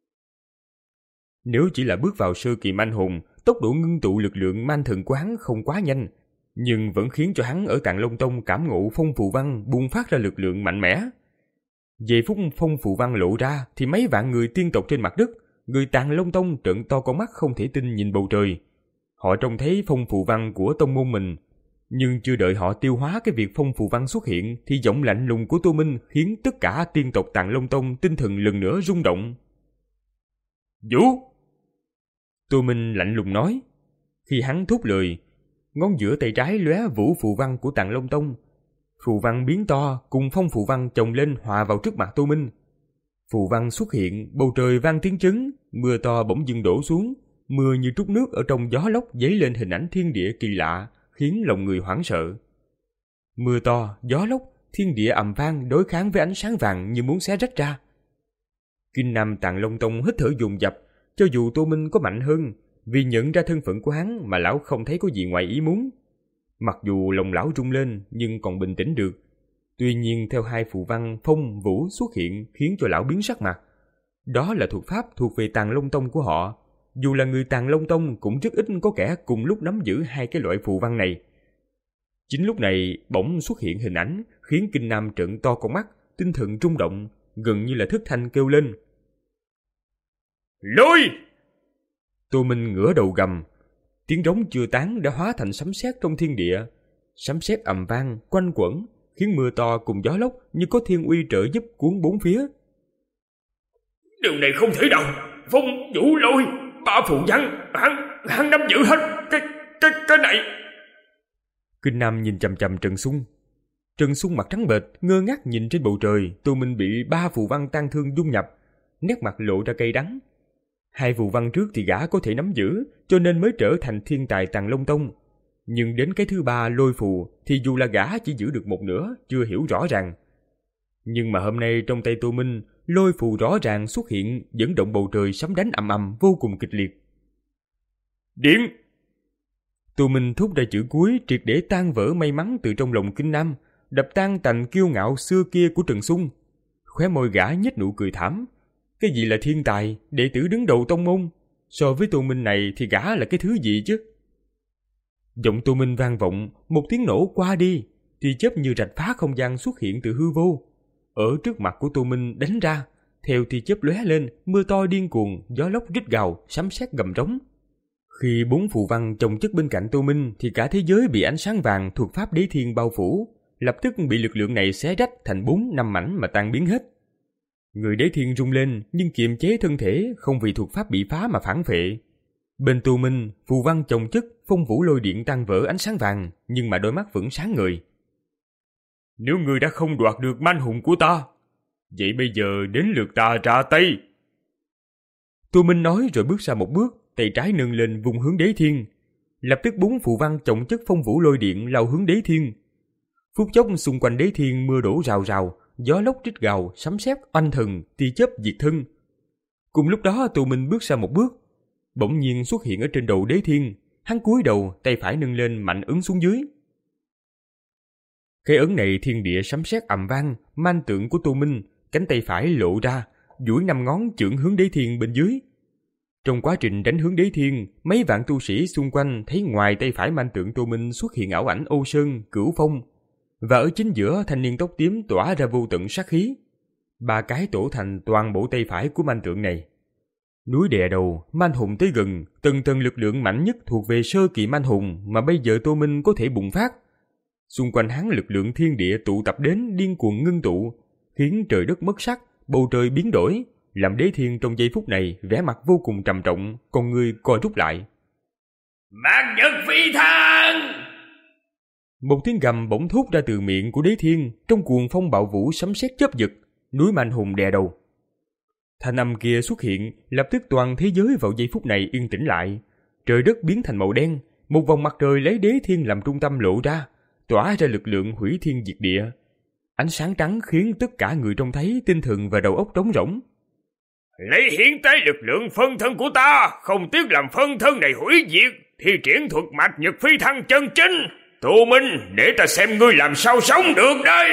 Nếu chỉ là bước vào sơ kỳ man hùng, tốc độ ngưng tụ lực lượng man thần của hắn không quá nhanh, nhưng vẫn khiến cho hắn ở Tạng Long Tông cảm ngộ phong phù văn bùng phát ra lực lượng mạnh mẽ. Giây phút phong phù văn lộ ra thì mấy vạn người tiên tộc trên mặt đất, người Tạng Long Tông trợn to con mắt không thể tin nhìn bầu trời. Họ trông thấy phong phù văn của tông môn mình, nhưng chưa đợi họ tiêu hóa cái việc phong phù văn xuất hiện thì giọng lạnh lùng của Tô Minh khiến tất cả tiên tộc Tạng Long Tông tinh thần lần nữa rung động. Vũ! Tô Minh lạnh lùng nói. Khi hắn thốt lời, ngón giữa tay trái lóe vũ phù văn của Tạng Long Tông, Phù văn biến to cùng phong phù văn chồng lên hòa vào trước mặt Tô Minh. Phù văn xuất hiện, bầu trời vang tiếng trứng, mưa to bỗng dưng đổ xuống, mưa như trút nước ở trong gió lốc dấy lên hình ảnh thiên địa kỳ lạ, khiến lòng người hoảng sợ. Mưa to, gió lốc, thiên địa ầm vang đối kháng với ánh sáng vàng như muốn xé rách ra. Kinh Nam Tàng Long Tông hít thở dồn dập, cho dù Tô Minh có mạnh hơn, vì nhận ra thân phận của hắn mà lão không thấy có gì ngoài ý muốn. Mặc dù lòng lão rung lên nhưng còn bình tĩnh được. Tuy nhiên theo hai phù văn phong vũ xuất hiện khiến cho lão biến sắc mặt. Đó là thuật pháp thuộc về Tàng Long Tông của họ. Dù là người Tàng Long Tông cũng rất ít có kẻ cùng lúc nắm giữ hai cái loại phù văn này. Chính lúc này bỗng xuất hiện hình ảnh khiến Kinh Nam trợn to con mắt, tinh thần rung động, gần như là thất thanh kêu lên. Lôi! Tô Minh ngửa đầu gầm. Tiếng rống chưa tán đã hóa thành sấm sét trong thiên địa. Sấm sét ầm vang, quanh quẩn, khiến mưa to cùng gió lốc như có thiên uy trợ giúp cuốn bốn phía. Điều này không thể đâu. Phong vũ lôi, ba phù văn, hắn, hắn nắm giữ hết cái, cái, cái này. Kinh Nam nhìn chằm chằm Trần Xung. Trần Xung mặt trắng bệch, ngơ ngác nhìn trên bầu trời. Tô Minh bị ba phù văn tan thương dung nhập, nét mặt lộ ra cay đắng. Hai phù văn trước thì gã có thể nắm giữ, cho nên mới trở thành thiên tài Tàng Long Tông. Nhưng đến cái thứ ba lôi phù thì dù là gã chỉ giữ được một nửa, chưa hiểu rõ ràng. Nhưng mà hôm nay trong tay Tô Minh, lôi phù rõ ràng xuất hiện, dẫn động bầu trời sấm đánh ầm ầm vô cùng kịch liệt. Điện! Tô Minh thúc ra chữ cuối triệt để tan vỡ may mắn từ trong lòng Kinh Nam, đập tan tành kiêu ngạo xưa kia của Trần Xung. Khóe môi gã nhếch nụ cười thảm. Cái gì là thiên tài, đệ tử đứng đầu tông môn? So với Tô Minh này thì gã là cái thứ gì chứ? Giọng Tô Minh vang vọng, một tiếng nổ qua đi, tia chớp như rạch phá không gian xuất hiện từ hư vô. Ở trước mặt của Tô Minh đánh ra, theo tia chớp lóe lên, mưa to điên cuồng, gió lốc rít gào, sấm sét gầm rống. Khi bốn phù văn chồng chất bên cạnh Tô Minh thì cả thế giới bị ánh sáng vàng thuộc pháp đế thiên bao phủ, lập tức bị lực lượng này xé rách thành bốn năm mảnh mà tan biến hết. Người đế thiên rung lên nhưng kiềm chế thân thể, không vì thuật pháp bị phá mà phản phệ. Bên Tô Minh, phù văn chồng chất, phong vũ lôi điện tan vỡ ánh sáng vàng, nhưng mà đôi mắt vẫn sáng ngời. Nếu ngươi đã không đoạt được manh hùng của ta, vậy bây giờ đến lượt ta ra tay. Tô Minh nói rồi bước ra một bước, tay trái nâng lên vùng hướng đế thiên. Lập tức bốn phù văn chồng chất phong vũ lôi điện lao hướng đế thiên. Phút chốc xung quanh đế thiên mưa đổ rào rào, gió lốc rít gào, sấm sét oanh thần, tia chớp diệt thân. Cùng lúc đó Tô Minh bước ra một bước, bỗng nhiên xuất hiện ở trên đầu đế thiên. Hắn cúi đầu, tay phải nâng lên mạnh ấn xuống dưới. Cái ấn này thiên địa sấm sét ầm vang, man tượng của Tô Minh, cánh tay phải lộ ra, duỗi năm ngón chưởng hướng đế thiên bên dưới. Trong quá trình đánh hướng đế thiên, mấy vạn tu sĩ xung quanh thấy ngoài tay phải man tượng Tô Minh xuất hiện ảo ảnh Âu Sơn, Cửu Phong, và ở chính giữa thanh niên tóc tím tỏa ra vô tận sát khí. Ba cái tổ thành toàn bộ tay phải của man tượng này. Núi đè đầu, man hùng tới gần, tầng tầng lực lượng mạnh nhất thuộc về sơ kỳ man hùng mà bây giờ Tô Minh có thể bùng phát. Xung quanh hắn lực lượng thiên địa tụ tập đến điên cuồng ngưng tụ, khiến trời đất mất sắc, bầu trời biến đổi, làm đế thiên trong giây phút này vẻ mặt vô cùng trầm trọng, con người co rút lại. Mạc Nhật Phi Thăng! Một tiếng gầm bỗng thốt ra từ miệng của đế thiên, trong cuồng phong bạo vũ sấm sét chớp giật, núi man hùng đè đầu. Thanh âm kia xuất hiện, lập tức toàn thế giới vào giây phút này yên tĩnh lại. Trời đất biến thành màu đen, một vòng mặt trời lấy đế thiên làm trung tâm lộ ra, tỏa ra lực lượng hủy thiên diệt địa. Ánh sáng trắng khiến tất cả người trông thấy tinh thần và đầu óc trống rỗng. Lấy hiến tế lực lượng phân thân của ta, không tiếc làm phân thân này hủy diệt, thì triển thuật Mạch Nhật Phi Thăng chân chính. Tô Minh, để ta xem ngươi làm sao sống được đây.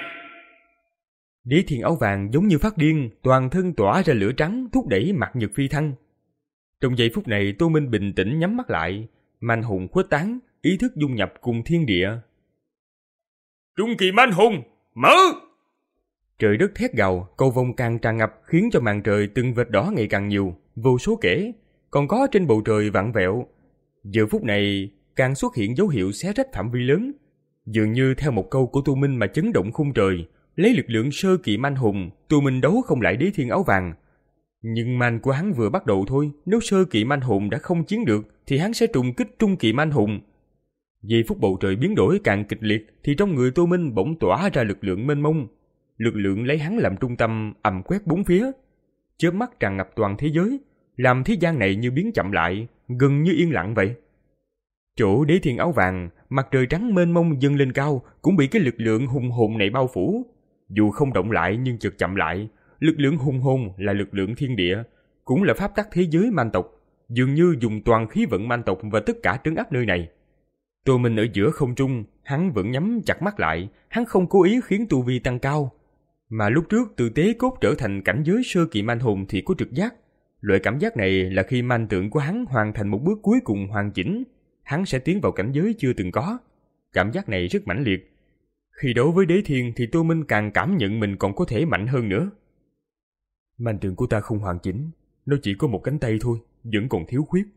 Đế thiên áo vàng giống như phát điên, toàn thân tỏa ra lửa trắng thúc đẩy Mạch Nhật Phi Thăng. Trong giây phút này Tô Minh bình tĩnh nhắm mắt lại, man hùng khuếch tán, ý thức dung nhập cùng thiên địa. Trung kỳ man hùng, mở! Trời đất thét gào, cầu vồng càng tràn ngập khiến cho màn trời từng vệt đỏ ngày càng nhiều, vô số kể, còn có trên bầu trời vặn vẹo. Giờ phút này càng xuất hiện dấu hiệu xé rách phạm vi lớn, dường như theo một câu của Tô Minh mà chấn động khung trời. Lấy lực lượng sơ kỳ man hùng, Tô Minh đấu không lại đế thiên áo vàng. Nhưng man của hắn vừa bắt đầu thôi, nếu sơ kỳ man hùng đã không chiến được thì hắn sẽ trùng kích trung kỳ man hùng. Giây phút bầu trời biến đổi càng kịch liệt thì trong người Tô Minh bỗng tỏa ra lực lượng mênh mông. Lực lượng lấy hắn làm trung tâm ầm quét bốn phía. Chớp mắt tràn ngập toàn thế giới, làm thế gian này như biến chậm lại, gần như yên lặng vậy. Chỗ Đế Thiên áo vàng, mặt trời trắng mênh mông dâng lên cao cũng bị cái lực lượng hùng hồn này bao phủ. Dù không động lại nhưng chợt chậm lại, lực lượng hùng hồn là lực lượng thiên địa, cũng là pháp tắc thế giới man tộc, dường như dùng toàn khí vận man tộc và tất cả trấn áp nơi này. Tô Minh ở giữa không trung, hắn vẫn nhắm chặt mắt lại, hắn không cố ý khiến tu vi tăng cao. Mà lúc trước từ tế cốt trở thành cảnh giới sơ kỳ man hồn thì có trực giác. Loại cảm giác này là khi man tượng của hắn hoàn thành một bước cuối cùng hoàn chỉnh, hắn sẽ tiến vào cảnh giới chưa từng có. Cảm giác này rất mãnh liệt. Khi đấu với Đế Thiên thì Tô Minh càng cảm nhận mình còn có thể mạnh hơn nữa. Man tượng của ta không hoàn chỉnh, nó chỉ có một cánh tay thôi, vẫn còn thiếu khuyết.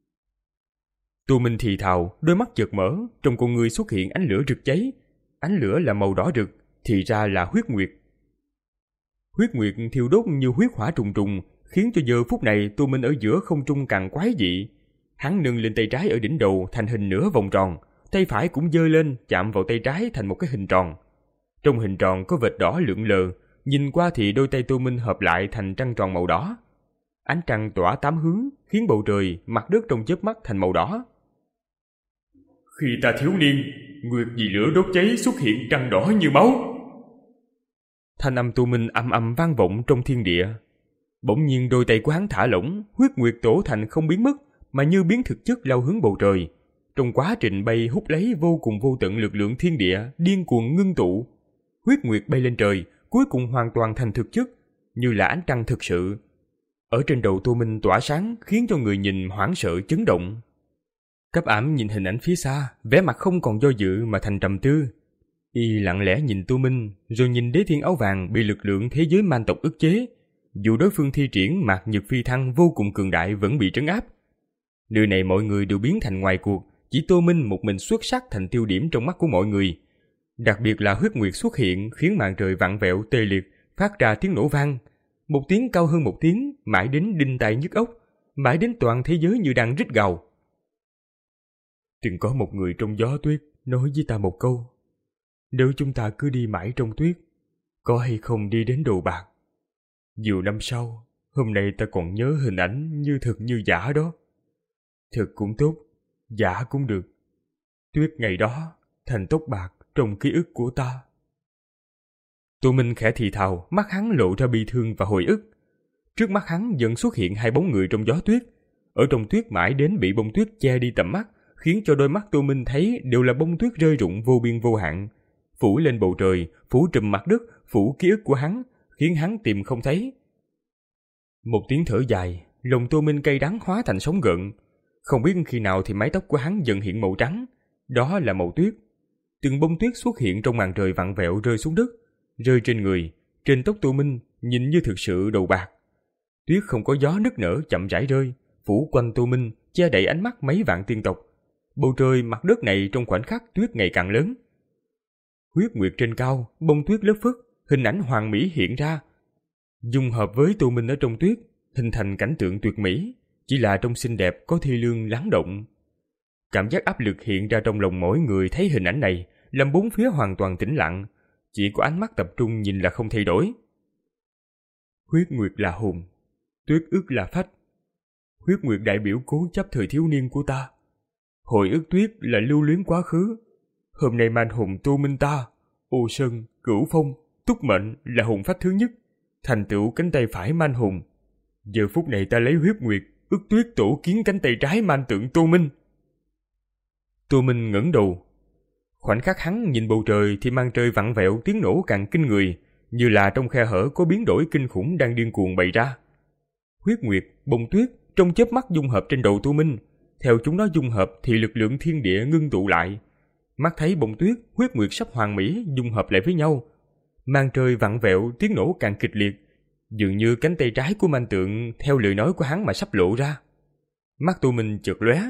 Tô Minh thì thào, đôi mắt chợt mở, trong con người xuất hiện ánh lửa rực cháy. Ánh lửa là màu đỏ rực, thì ra là huyết nguyệt. Huyết nguyệt thiêu đốt như huyết hỏa trùng trùng, khiến cho giờ phút này Tô Minh ở giữa không trung càng quái dị. Hắn nâng lên tay trái ở đỉnh đầu thành hình nửa vòng tròn, tay phải cũng giơ lên chạm vào tay trái thành một cái hình tròn. Trong hình tròn có vệt đỏ lượn lờ, nhìn qua thì đôi tay Tô Minh hợp lại thành trăng tròn màu đỏ. Ánh trăng tỏa tám hướng, khiến bầu trời, mặt đất trong chớp mắt thành màu đỏ. Khi ta thiếu niên, nguyệt vì lửa đốt cháy xuất hiện trăng đỏ như máu. Thanh âm Tô Minh âm âm vang vọng trong thiên địa. Bỗng nhiên đôi tay của hắn thả lỏng, huyết nguyệt tổ thành không biến mất, mà như biến thực chất lao hướng bầu trời. Trong quá trình bay hút lấy vô cùng vô tận lực lượng thiên địa, điên cuồng ngưng tụ. Huyết nguyệt bay lên trời, cuối cùng hoàn toàn thành thực chất, như là ánh trăng thực sự. Ở trên đầu Tô Minh tỏa sáng, khiến cho người nhìn hoảng sợ chấn động. Cấp Ảm nhìn hình ảnh phía xa, vẻ mặt không còn do dự mà thành trầm tư. Y lặng lẽ nhìn Tô Minh, rồi nhìn Đế Thiên áo vàng bị lực lượng thế giới man tộc ức chế. Dù đối phương thi triển mạc nhật phi thăng vô cùng cường đại vẫn bị trấn áp. Nơi này mọi người đều biến thành ngoài cuộc, chỉ Tô Minh một mình xuất sắc thành tiêu điểm trong mắt của mọi người. Đặc biệt là huyết nguyệt xuất hiện khiến màn trời vặn vẹo tê liệt, phát ra tiếng nổ vang. Một tiếng cao hơn một tiếng, mãi đến đinh tai nhức óc, mãi đến toàn thế giới như đang rít gào. Từng có một người trong gió tuyết nói với ta một câu: nếu chúng ta cứ đi mãi trong tuyết, có hay không đi đến đầu bạc? Nhiều năm sau, hôm nay ta còn nhớ hình ảnh như thực như giả đó. Thực cũng tốt, giả cũng được. Tuyết ngày đó thành tóc bạc trong ký ức của ta. Tô Minh khẽ thì thào, mắt hắn lộ ra bi thương và hồi ức. Trước mắt hắn dần xuất hiện hai bóng người trong gió tuyết. Ở trong tuyết mãi đến bị bông tuyết che đi tầm mắt, khiến cho đôi mắt Tô Minh thấy đều là bông tuyết rơi rụng vô biên vô hạn, phủ lên bầu trời, phủ trùm mặt đất, phủ ký ức của hắn, khiến hắn tìm không thấy. Một tiếng thở dài, lòng Tô Minh cay đắng hóa thành sóng gợn. Không biết khi nào thì mái tóc của hắn dần hiện màu trắng, đó là màu tuyết. Từng bông tuyết xuất hiện trong màn trời vặn vẹo rơi xuống đất, rơi trên người, trên tóc Tô Minh, nhìn như thực sự đầu bạc. Tuyết không có gió nức nở chậm rãi rơi, phủ quanh Tô Minh, che đậy ánh mắt mấy vạn tiên tộc. Bầu trời mặt đất này trong khoảnh khắc tuyết ngày càng lớn. Huyết nguyệt trên cao, bông tuyết lất phất, hình ảnh hoàn mỹ hiện ra. Dung hợp với Tô Minh ở trong tuyết, hình thành cảnh tượng tuyệt mỹ, chỉ là trong xinh đẹp có thi lương lắng động. Cảm giác áp lực hiện ra trong lòng mỗi người thấy hình ảnh này, làm bốn phía hoàn toàn tĩnh lặng, chỉ có ánh mắt tập trung nhìn là không thay đổi. Huyết nguyệt là hồn, tuyết ức là phách. Huyết nguyệt đại biểu cố chấp thời thiếu niên của ta. Hồi ức tuyết là lưu luyến quá khứ. Hôm nay man hồn Tô Minh ta, Ô Sơn, Cửu Phong, Túc Mệnh là hồn phách thứ nhất, thành tựu cánh tay phải man hồn. Giờ phút này ta lấy huyết nguyệt, ức tuyết tổ kiến cánh tay trái man tượng Tô Minh. Tô Minh ngẩng đầu. Khoảnh khắc hắn nhìn bầu trời thì màn trời vặn vẹo, tiếng nổ càng kinh người, như là trong khe hở có biến đổi kinh khủng đang điên cuồng bày ra. Huyết nguyệt, bông tuyết trong chớp mắt dung hợp trên đầu Tô Minh. Theo chúng nó dung hợp thì lực lượng thiên địa ngưng tụ lại. Mắt thấy bông tuyết, huyết nguyệt sắp hoàn mỹ dung hợp lại với nhau. Màn trời vặn vẹo, tiếng nổ càng kịch liệt, dường như cánh tay trái của man tượng theo lời nói của hắn mà sắp lộ ra. Mắt Tô Minh chợt lóe.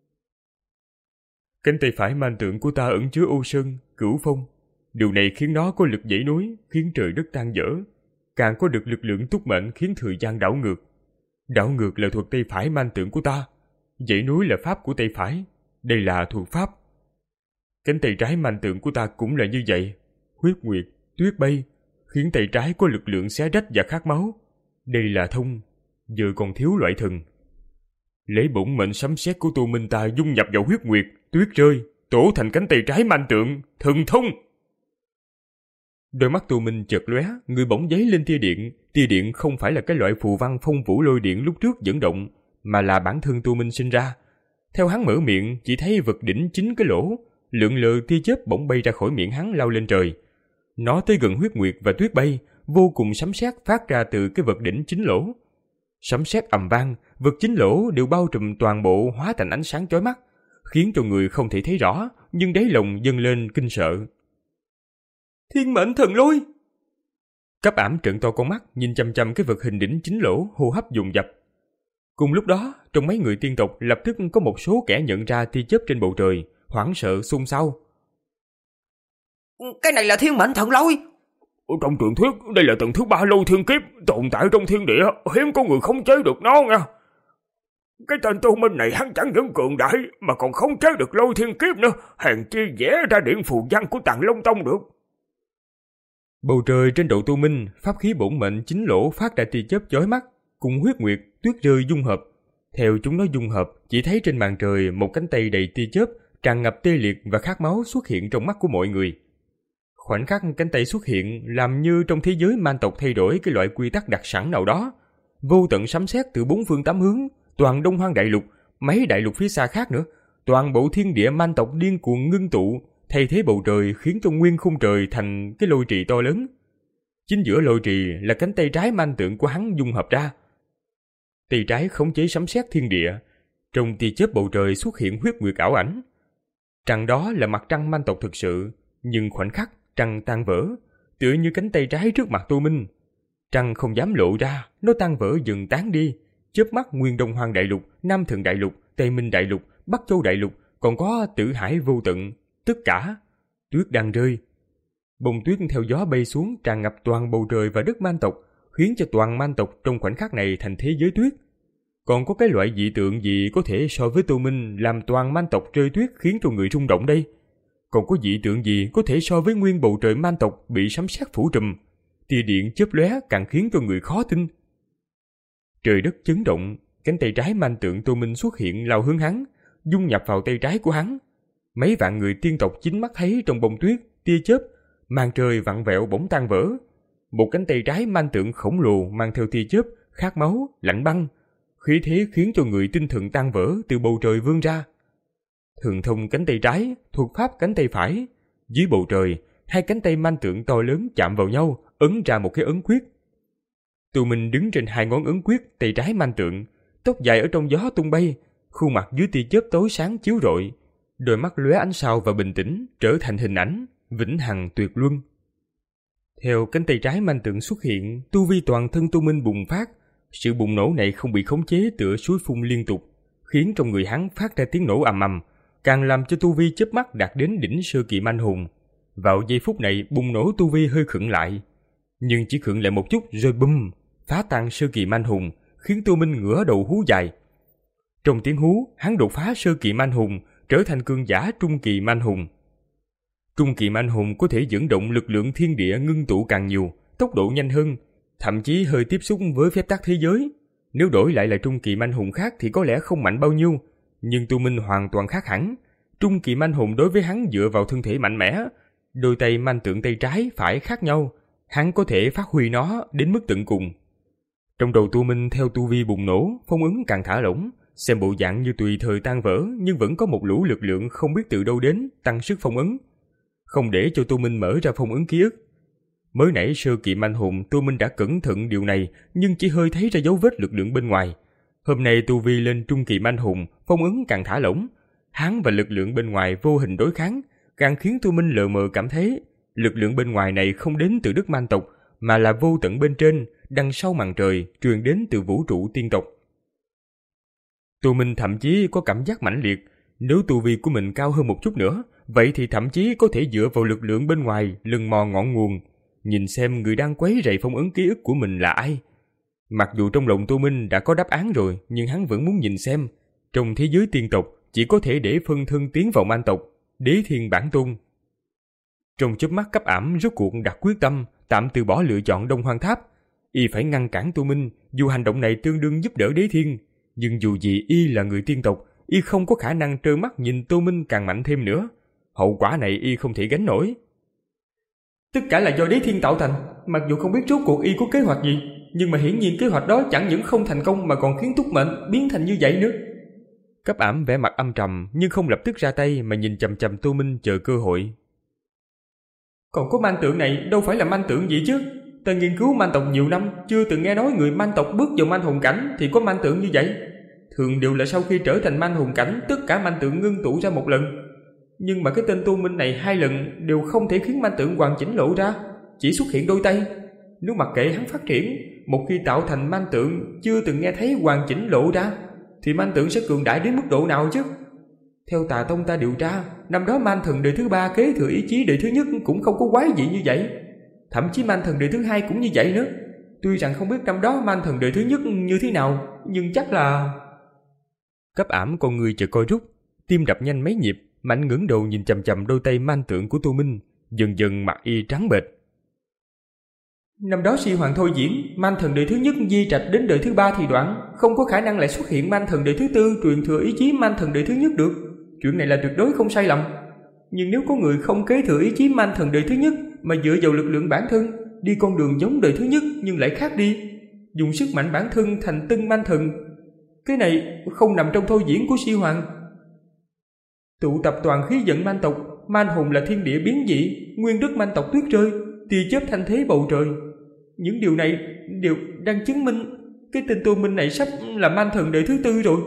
Cánh tay phải man tượng của ta ẩn chứa Ô Sơn, Cửu Phong. Điều này khiến nó có lực dãy núi, khiến trời đất tan vỡ. Càng có được lực lượng túc mệnh khiến thời gian đảo ngược. Đảo ngược là thuật tay phải man tượng của ta. Dãy núi là pháp của tay phải. Đây là thuật pháp. Cánh tay trái man tượng của ta cũng là như vậy. Huyết nguyệt, tuyết bay, khiến tay trái có lực lượng xé rách và khát máu. Đây là thông, giờ còn thiếu loại thần. Lấy bổn mệnh sấm sét của tu minh ta dung nhập vào huyết nguyệt, tuyết rơi, tổ thành cánh tay trái man tượng, thần thông. Đôi mắt tu minh chợt lóe, người bỗng giấy lên tia điện. Tia điện không phải là cái loại phù văn phong vũ lôi điện lúc trước dẫn động, mà là bản thân tu minh sinh ra. Theo hắn mở miệng, chỉ thấy vật đỉnh chính cái lỗ, lượn lờ tia chớp bỗng bay ra khỏi miệng hắn lao lên trời. Nó tới gần huyết nguyệt và tuyết bay, vô cùng sấm sét phát ra từ cái vật đỉnh chính lỗ. Sấm sét ầm vang, vật chính lỗ đều bao trùm toàn bộ, hóa thành ánh sáng chói mắt, khiến cho người không thể thấy rõ, nhưng đáy lòng dâng lên kinh sợ. Thiên mệnh thần lôi! Cấp ảm trợn to con mắt, nhìn chăm chăm cái vật hình đỉnh chính lỗ, hô hấp dồn dập. Cùng lúc đó, trong mấy người tiên tộc lập tức có một số kẻ nhận ra tia chớp trên bầu trời, hoảng sợ xôn xao. Cái này là thiên mệnh thần lôi! Trong truyền thuyết, đây là tầng thứ ba lôi thiên kiếp, tồn tại trong thiên địa, hiếm có người khống chế được nó nha. Cái tên tu minh này hắn chẳng những cường đại, mà còn khống chế được lôi thiên kiếp nữa, hèn chi vẽ ra điện phù văn của Tàng Long Tông được. Bầu trời trên đầu tu minh, pháp khí bổn mệnh chính lỗ phát ra tia chớp chói mắt, cùng huyết nguyệt, tuyết rơi dung hợp. Theo chúng nó dung hợp, chỉ thấy trên màn trời một cánh tay đầy tia chớp, tràn ngập tê liệt và khát máu xuất hiện trong mắt của mọi người. Khoảnh khắc cánh tay xuất hiện làm như trong thế giới man tộc thay đổi cái loại quy tắc đặc sẵn nào đó. Vô tận sấm sét từ bốn phương tám hướng, toàn Đông Hoang đại lục, mấy đại lục phía xa khác nữa, toàn bộ thiên địa man tộc điên cuồng ngưng tụ, thay thế bầu trời khiến cho nguyên khung trời thành cái lôi trì to lớn. Chính giữa lôi trì là cánh tay trái man tượng của hắn dung hợp ra. Tay trái khống chế sấm sét thiên địa, trong tia chớp bầu trời xuất hiện huyết nguyệt ảo ảnh. Trăng đó là mặt trăng man tộc thực sự, nhưng khoảnh khắc trăng tan vỡ, tựa như cánh tay trái trước mặt Tô Minh. Trăng không dám lộ ra, nó tan vỡ dần tán đi. Chớp mắt nguyên Đông Hoang đại lục, Nam Thần đại lục, Tây Minh đại lục, Bắc Châu đại lục, còn có Tử Hải vô tận, tất cả tuyết đang rơi. Bông tuyết theo gió bay xuống tràn ngập toàn bầu trời và đất man tộc, khiến cho toàn man tộc trong khoảnh khắc này thành thế giới tuyết. Còn có cái loại dị tượng gì có thể so với Tô Minh làm toàn man tộc rơi tuyết khiến cho người rung động đây? Còn có dị tượng gì có thể so với nguyên bầu trời man tộc bị sấm sét phủ trùm? Tia điện chớp lóe càng khiến cho người khó tin. Trời đất chấn động, cánh tay trái man tượng Tô Minh xuất hiện lao hướng hắn, dung nhập vào tay trái của hắn. Mấy vạn người tiên tộc chính mắt thấy trong bông tuyết, tia chớp, màn trời vặn vẹo bỗng tan vỡ. Một cánh tay trái man tượng khổng lồ mang theo tia chớp, khát máu, lạnh băng, khí thế khiến cho người tinh thần tan vỡ từ bầu trời vươn ra. Thường thông cánh tay trái, thuộc pháp cánh tay phải. Dưới bầu trời, hai cánh tay man tượng to lớn chạm vào nhau, ấn ra một cái ấn quyết. Tụi mình đứng trên hai ngón ấn quyết tay trái man tượng, tóc dài ở trong gió tung bay, khuôn mặt dưới tia chớp tối sáng chiếu rọi, đôi mắt lóe ánh sao và bình tĩnh trở thành hình ảnh vĩnh hằng tuyệt luân. Theo cánh tay trái man tượng xuất hiện, tu vi toàn thân Tu Minh bùng phát. Sự bùng nổ này không bị khống chế tựa suối phun liên tục, khiến trong người hắn phát ra tiếng nổ ầm ầm, càng làm cho tu vi chớp mắt đạt đến đỉnh sơ kỳ man hồn. Vào giây phút này bùng nổ tu vi hơi khựng lại, nhưng chỉ khựng lại một chút rồi bùm, phá tan sơ kỳ man hồn, khiến Tu Minh ngửa đầu hú dài. Trong tiếng hú, hắn đột phá sơ kỳ man hồn, trở thành cường giả trung kỳ man hồn. Trung kỳ man hồn có thể dẫn động lực lượng thiên địa ngưng tụ càng nhiều, tốc độ nhanh hơn, thậm chí hơi tiếp xúc với phép tắc thế giới. Nếu đổi lại là trung kỳ man hồn khác thì có lẽ không mạnh bao nhiêu, nhưng Tu Minh hoàn toàn khác hẳn. Trung kỳ man hồn đối với hắn dựa vào thân thể mạnh mẽ, đôi tay man tượng tay trái phải khác nhau, hắn có thể phát huy nó đến mức tận cùng. Trong đầu Tu Minh theo tu vi bùng nổ, phong ấn càng thả lỏng, xem bộ dạng như tùy thời tan vỡ, nhưng vẫn có một lũ lực lượng không biết từ đâu đến tăng sức phong ấn, không để cho Tu Minh mở ra phong ấn ký ức. Mới nãy sơ kỳ man hồn Tu Minh đã cẩn thận điều này, nhưng chỉ hơi thấy ra dấu vết lực lượng bên ngoài. Hôm nay tu vi lên trung kỳ man hồn, phong ấn càng thả lỏng, hắn và lực lượng bên ngoài vô hình đối kháng, càng khiến Tu Minh lờ mờ cảm thấy lực lượng bên ngoài này không đến từ đất man tộc, mà là vô tận bên trên, đằng sau màn trời, truyền đến từ vũ trụ tiên tộc. Tu Minh thậm chí có cảm giác mãnh liệt, nếu tu vi của mình cao hơn một chút nữa, vậy thì thậm chí có thể dựa vào lực lượng bên ngoài lần mò ngọn nguồn, nhìn xem người đang quấy rầy phong ấn ký ức của mình là ai. Mặc dù trong lòng Tu Minh đã có đáp án rồi, nhưng hắn vẫn muốn nhìn xem, trong thế giới tiên tộc chỉ có thể để phân thân tiến vào man tộc, Đế Thiên Bản Tôn. Trong chớp mắt Cấp Ảm rốt cuộc đặt quyết tâm, tạm từ bỏ lựa chọn Đông Hoang Tháp. Y phải ngăn cản Tô Minh, dù hành động này tương đương giúp đỡ Đế Thiên, nhưng dù gì Y là người tiên tộc, Y không có khả năng trơ mắt nhìn Tô Minh càng mạnh thêm nữa. Hậu quả này Y không thể gánh nổi. Tất cả là do Đế Thiên tạo thành, mặc dù không biết rốt cuộc Y có kế hoạch gì, nhưng mà hiển nhiên kế hoạch đó chẳng những không thành công mà còn khiến Túc Mệnh biến thành như vậy nữa. Cấp Ảm vẻ mặt âm trầm nhưng không lập tức ra tay mà nhìn chằm chằm Tô Minh chờ cơ hội. Còn có man tượng này đâu phải là man tượng gì chứ? Ta nghiên cứu man tộc nhiều năm, chưa từng nghe nói người man tộc bước vào man hồn cảnh thì có man tượng như vậy. Thường đều là sau khi trở thành man hồn cảnh, tất cả man tượng ngưng tụ ra một lần. Nhưng mà cái tên Tô Minh này hai lần đều không thể khiến man tượng hoàn chỉnh lộ ra, chỉ xuất hiện đôi tay. Nếu mặc kệ hắn phát triển, một khi tạo thành man tượng chưa từng nghe thấy hoàn chỉnh lộ ra, thì man tượng sẽ cường đại đến mức độ nào chứ? Theo Tà Tông ta điều tra, năm đó man thần đời thứ ba kế thừa ý chí đời thứ nhất cũng không có quái dị như vậy. Thậm chí man thần đời thứ hai cũng như vậy nữa. Tuy rằng không biết năm đó man thần đời thứ nhất như thế nào, nhưng chắc là... Cấp Ảm con người chợt co rút, tim đập nhanh mấy nhịp, mạnh ngẩng đầu nhìn chằm chằm đôi tay man tượng của Tô Minh, dần dần mặt Y trắng bệch. Năm đó Si Hoàng thôi diễn, man thần đời thứ nhất di trạch đến đời thứ ba thì đoạn, không có khả năng lại xuất hiện man thần đời thứ tư truyền thừa ý chí man thần đời thứ nhất được. Chuyện này là tuyệt đối không sai lầm. Nhưng nếu có người không kế thừa ý chí man thần đời thứ nhất mà dựa vào lực lượng bản thân, đi con đường giống đời thứ nhất nhưng lại khác đi, dùng sức mạnh bản thân thành tân man thần, cái này không nằm trong thôi diễn của Si Hoàng. Tụ tập toàn khí vận man tộc, man hồn là thiên địa biến dị, nguyên đất man tộc tuyết rơi, tia chớp thanh thế bầu trời. Những điều này đều đang chứng minh cái tên Tô Minh này sắp là man thần đời thứ tư rồi.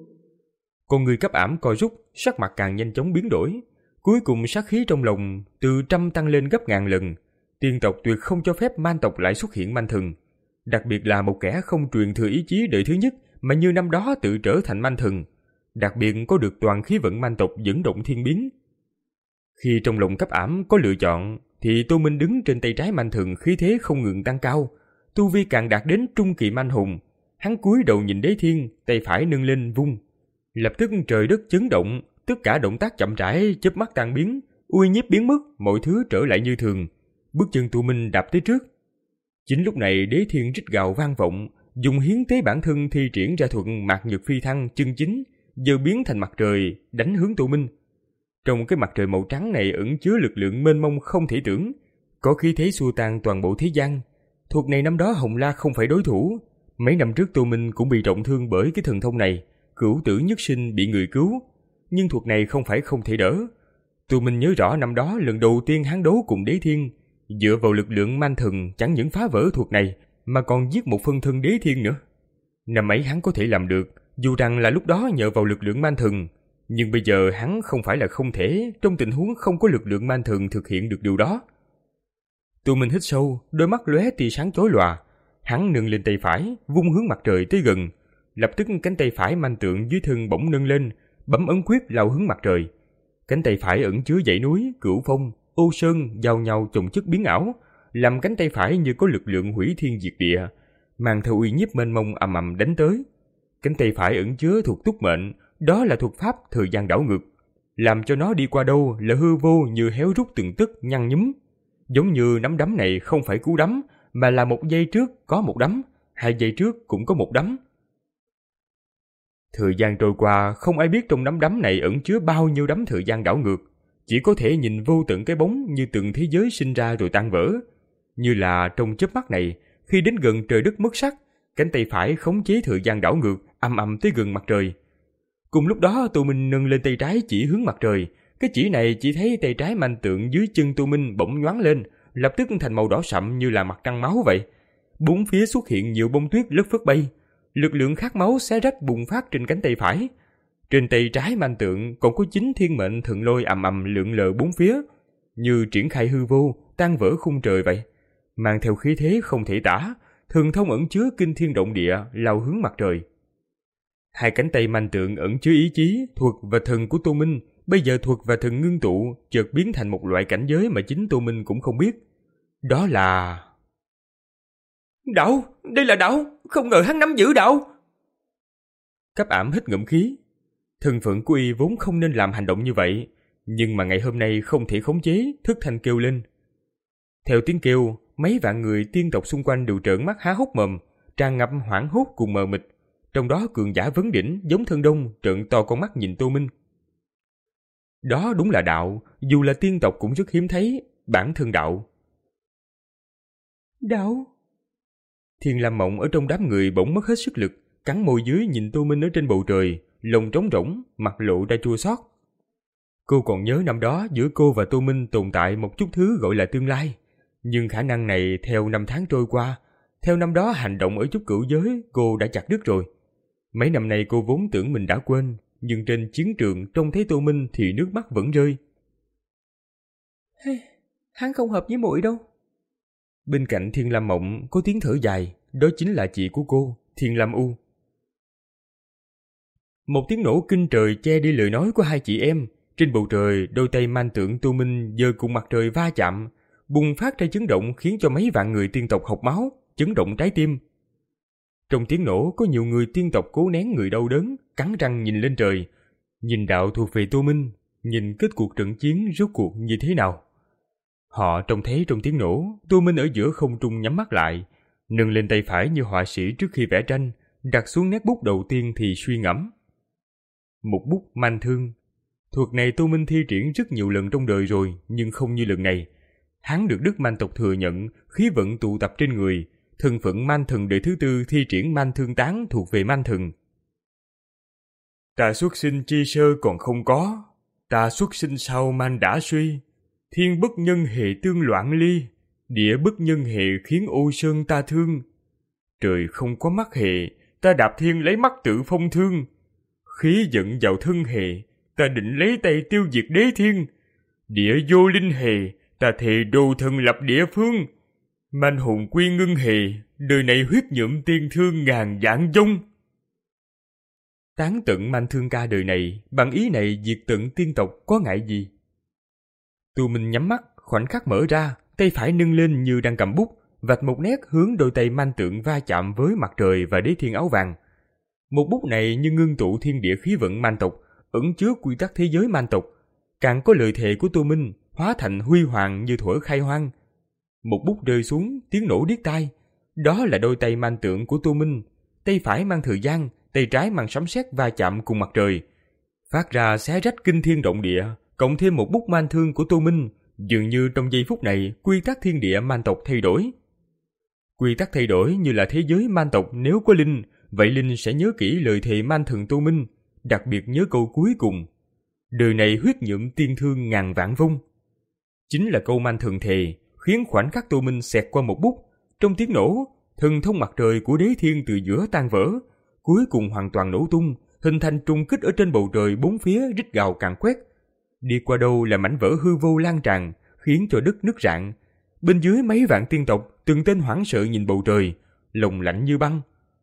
Con người Cấp Ảm co rút, sắc mặt càng nhanh chóng biến đổi. Cuối cùng sát khí trong lòng từ trăm tăng lên gấp ngàn lần. Tiên tộc tuyệt không cho phép man tộc lại xuất hiện man thần, đặc biệt là một kẻ không truyền thừa ý chí đời thứ nhất mà như năm đó tự trở thành man thần, đặc biệt có được toàn khí vận man tộc dẫn động thiên biến. Khi trong lòng Cấp Ảm có lựa chọn, thì Tô Minh đứng trên tay trái man thần, khí thế không ngừng tăng cao, tu vi càng đạt đến trung kỳ man hồn. Hắn cúi đầu nhìn Đế Thiên, tay phải nâng lên vung, lập tức trời đất chấn động, tất cả động tác chậm rãi, chớp mắt tan biến, uy nhiếp biến mất, mọi thứ trở lại như thường. Bước chân Tô Minh đạp tới trước. Chính lúc này Đế Thiên rít gào vang vọng, dùng hiến tế bản thân thi triển ra thuật mạt nhật phi thăng chân chính, giờ biến thành mặt trời đánh hướng Tô Minh. Trong cái mặt trời màu trắng này ẩn chứa lực lượng mênh mông không thể tưởng, có khí thế xua tan toàn bộ thế gian. Thuật này năm đó Hồng La không phải đối thủ. Mấy năm trước Tô Minh cũng bị trọng thương bởi cái thần thông này, cửu tử nhất sinh bị người cứu, nhưng thuật này không phải không thể đỡ. Tô Minh nhớ rõ năm đó lần đầu tiên hắn đấu cùng Đế Thiên, dựa vào lực lượng man thần chẳng những phá vỡ thuật này mà còn giết một phân thân Đế Thiên nữa. Năm ấy hắn có thể làm được, dù rằng là lúc đó nhờ vào lực lượng man thần, nhưng bây giờ hắn không phải là không thể trong tình huống không có lực lượng man thần thực hiện được điều đó. Tô Minh hít sâu, đôi mắt lóe tia sáng chói lòa. Hắn nâng lên tay phải, vung hướng mặt trời tới gần. Lập tức cánh tay phải man tượng dưới thân bỗng nâng lên, bấm ấn quyết lao hướng mặt trời. Cánh tay phải ẩn chứa dãy núi, cửu phong, ô sơn giao nhau chồng chất biến ảo, làm cánh tay phải như có lực lượng hủy thiên diệt địa, mang theo uy nhiếp mênh mông ầm ầm đánh tới. Cánh tay phải ẩn chứa thuộc túc mệnh, đó là thuật pháp thời gian đảo ngược, làm cho nó đi qua đâu là hư vô như héo rút từng tức nhăn nhúm. Giống như nắm đấm này không phải cú đấm, mà là một giây trước có một đấm, hai giây trước cũng có một đấm. Thời gian trôi qua, không ai biết trong nắm đấm này ẩn chứa bao nhiêu đấm thời gian đảo ngược, chỉ có thể nhìn vô tận cái bóng như từng thế giới sinh ra rồi tan vỡ. Như là trong chớp mắt này, khi đến gần trời đất mất sắc, cánh tay phải khống chế thời gian đảo ngược, ầm ầm tới gần mặt trời. Cùng lúc đó, Tô Minh nâng lên tay trái chỉ hướng mặt trời. Cái chỉ này chỉ thấy tay trái man tượng dưới chân Tô Minh bỗng nhoáng lên, lập tức thành màu đỏ sậm như là mặt trăng máu vậy. Bốn phía xuất hiện nhiều bông tuyết lất phất bay, lực lượng khát máu xé rách bùng phát trên cánh tay phải. Trên tay trái man tượng còn có chín thiên mệnh thần lôi ầm ầm lượn lờ bốn phía, như triển khai hư vô, tan vỡ khung trời vậy, mang theo khí thế không thể tả, thần thông ẩn chứa kinh thiên động địa lao hướng mặt trời. Hai cánh tay man tượng ẩn chứa ý chí, thuật và thần của Tô Minh, bây giờ thuật và thần ngưng tụ, chợt biến thành một loại cảnh giới mà chính Tô Minh cũng không biết. Đó là... Đạo! Đây là đạo! Không ngờ hắn nắm giữ đạo! Cấp Ảm hít ngụm khí. Thân phận của y vốn không nên làm hành động như vậy, nhưng mà ngày hôm nay không thể khống chế, thất thanh kêu lên. Theo tiếng kêu, mấy vạn người tiên tộc xung quanh đều trợn mắt há hốc mồm, tràn ngập hoảng hốt cùng mờ mịt. Trong đó cường giả vấn đỉnh giống Thân Đông trợn to con mắt nhìn Tô Minh. Đó đúng là đạo, dù là tiên tộc cũng rất hiếm thấy, bản thân đạo. Đạo? Thiên Lam Mộng ở trong đám người bỗng mất hết sức lực, cắn môi dưới nhìn Tô Minh ở trên bầu trời, lòng trống rỗng, mặt lộ ra chua xót. Cô còn nhớ năm đó giữa cô và Tô Minh tồn tại một chút thứ gọi là tương lai, nhưng khả năng này theo năm tháng trôi qua, theo năm đó hành động ở chút cửu giới cô đã chặt đứt rồi. Mấy năm nay cô vốn tưởng mình đã quên, nhưng trên chiến trường trông thấy Tô Minh thì nước mắt vẫn rơi. Hey, hắn không hợp với muội đâu. Bên cạnh Thiên Lam Mộng có tiếng thở dài, đó chính là chị của cô, Thiên Lam U. Một tiếng nổ kinh trời che đi lời nói của hai chị em. Trên bầu trời, đôi tay man tượng Tô Minh giơ cùng mặt trời va chạm, bùng phát ra chấn động khiến cho mấy vạn người tiên tộc hộc máu, chấn động trái tim. Trong tiếng nổ có nhiều người tiên tộc cố nén người đau đớn, cắn răng nhìn lên trời, nhìn đạo thuộc về Tô Minh, nhìn kết cuộc trận chiến rốt cuộc như thế nào. Họ trông thấy trong tiếng nổ, Tô Minh ở giữa không trung nhắm mắt lại, nâng lên tay phải như họa sĩ trước khi vẽ tranh, đặt xuống nét bút đầu tiên thì suy ngẫm. Một bút man thương. Thuật này Tô Minh thi triển rất nhiều lần trong đời rồi, nhưng không như lần này. Hắn được Đức Man tộc thừa nhận, khí vận tụ tập trên người, thân phận man thần đời thứ tư thi triển man thương tán thuộc về man thần. Ta xuất sinh chi sơ còn không có, ta xuất sinh sau man đã suy, thiên bất nhân hệ tương loạn ly, địa bất nhân hệ khiến ô sơn ta thương. Trời không có mắt hệ, ta đạp thiên lấy mắt tự phong thương, khí giận vào thân hệ, ta định lấy tay tiêu diệt đế thiên. Địa vô linh hề, ta thề đồ thần lập địa phương. Man hồn quy ngưng hề, đời này huyết nhuộm tiên thương ngàn vạn dông. Tán tận man thương ca đời này, bằng ý này diệt tận tiên tộc có ngại gì? Tô Minh nhắm mắt, khoảnh khắc mở ra, tay phải nâng lên như đang cầm bút, vạch một nét hướng đôi tay man tượng va chạm với mặt trời và đế thiên áo vàng. Một bút này như ngưng tụ thiên địa khí vận man tộc, ẩn chứa quy tắc thế giới man tộc, càng có lời thề của Tô Minh hóa thành huy hoàng như thuở khai hoang. Một bút rơi xuống, tiếng nổ điếc tai. Đó là đôi tay man tượng của Tô Minh, tay phải mang thời gian, tay trái mang sấm sét va chạm cùng mặt trời, phát ra xé rách kinh thiên động địa. Cộng thêm một bút man thương của Tô Minh, dường như trong giây phút này quy tắc thiên địa man tộc thay đổi. Quy tắc thay đổi như là thế giới man tộc nếu có linh, vậy linh sẽ nhớ kỹ lời thề man thần Tô Minh, đặc biệt nhớ câu cuối cùng: đời này huyết nhuộm tiên thương ngàn vạn vong. Chính là câu man thần thề khiến khoảnh khắc Tô Minh xẹt qua một bút. Trong tiếng nổ, thần thông mặt trời của đế thiên từ giữa tan vỡ, cuối cùng hoàn toàn nổ tung, hình thành trùng kích ở trên bầu trời bốn phía rít gào càn quét. Đi qua đâu là mảnh vỡ hư vô lan tràn, khiến cho đất nứt rạn. Bên dưới mấy vạn tiên tộc từng tên hoảng sợ nhìn bầu trời, lòng lạnh như băng.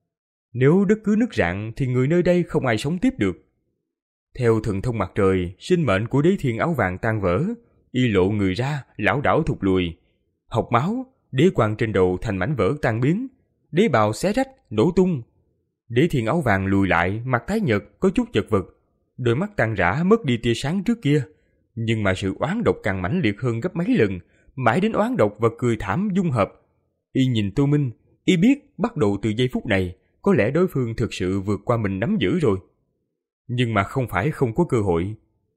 Nếu đất cứ nứt rạn thì người nơi đây không ai sống tiếp được. Theo thần thông mặt trời, sinh mệnh của đế thiên áo vàng tan vỡ, y lộ người ra, lảo đảo thụt lùi. Hộc máu, đế quan trên đầu thành mảnh vỡ tan biến, đế bào xé rách, nổ tung. Đế thiên áo vàng lùi lại, mặt tái nhợt, có chút chật vật, đôi mắt tan rã mất đi tia sáng trước kia. Nhưng mà sự oán độc càng mãnh liệt hơn gấp mấy lần, mãi đến oán độc và cười thảm dung hợp. Y nhìn Tô Minh, y biết bắt đầu từ giây phút này, có lẽ đối phương thực sự vượt qua mình nắm giữ rồi. Nhưng mà không phải không có cơ hội.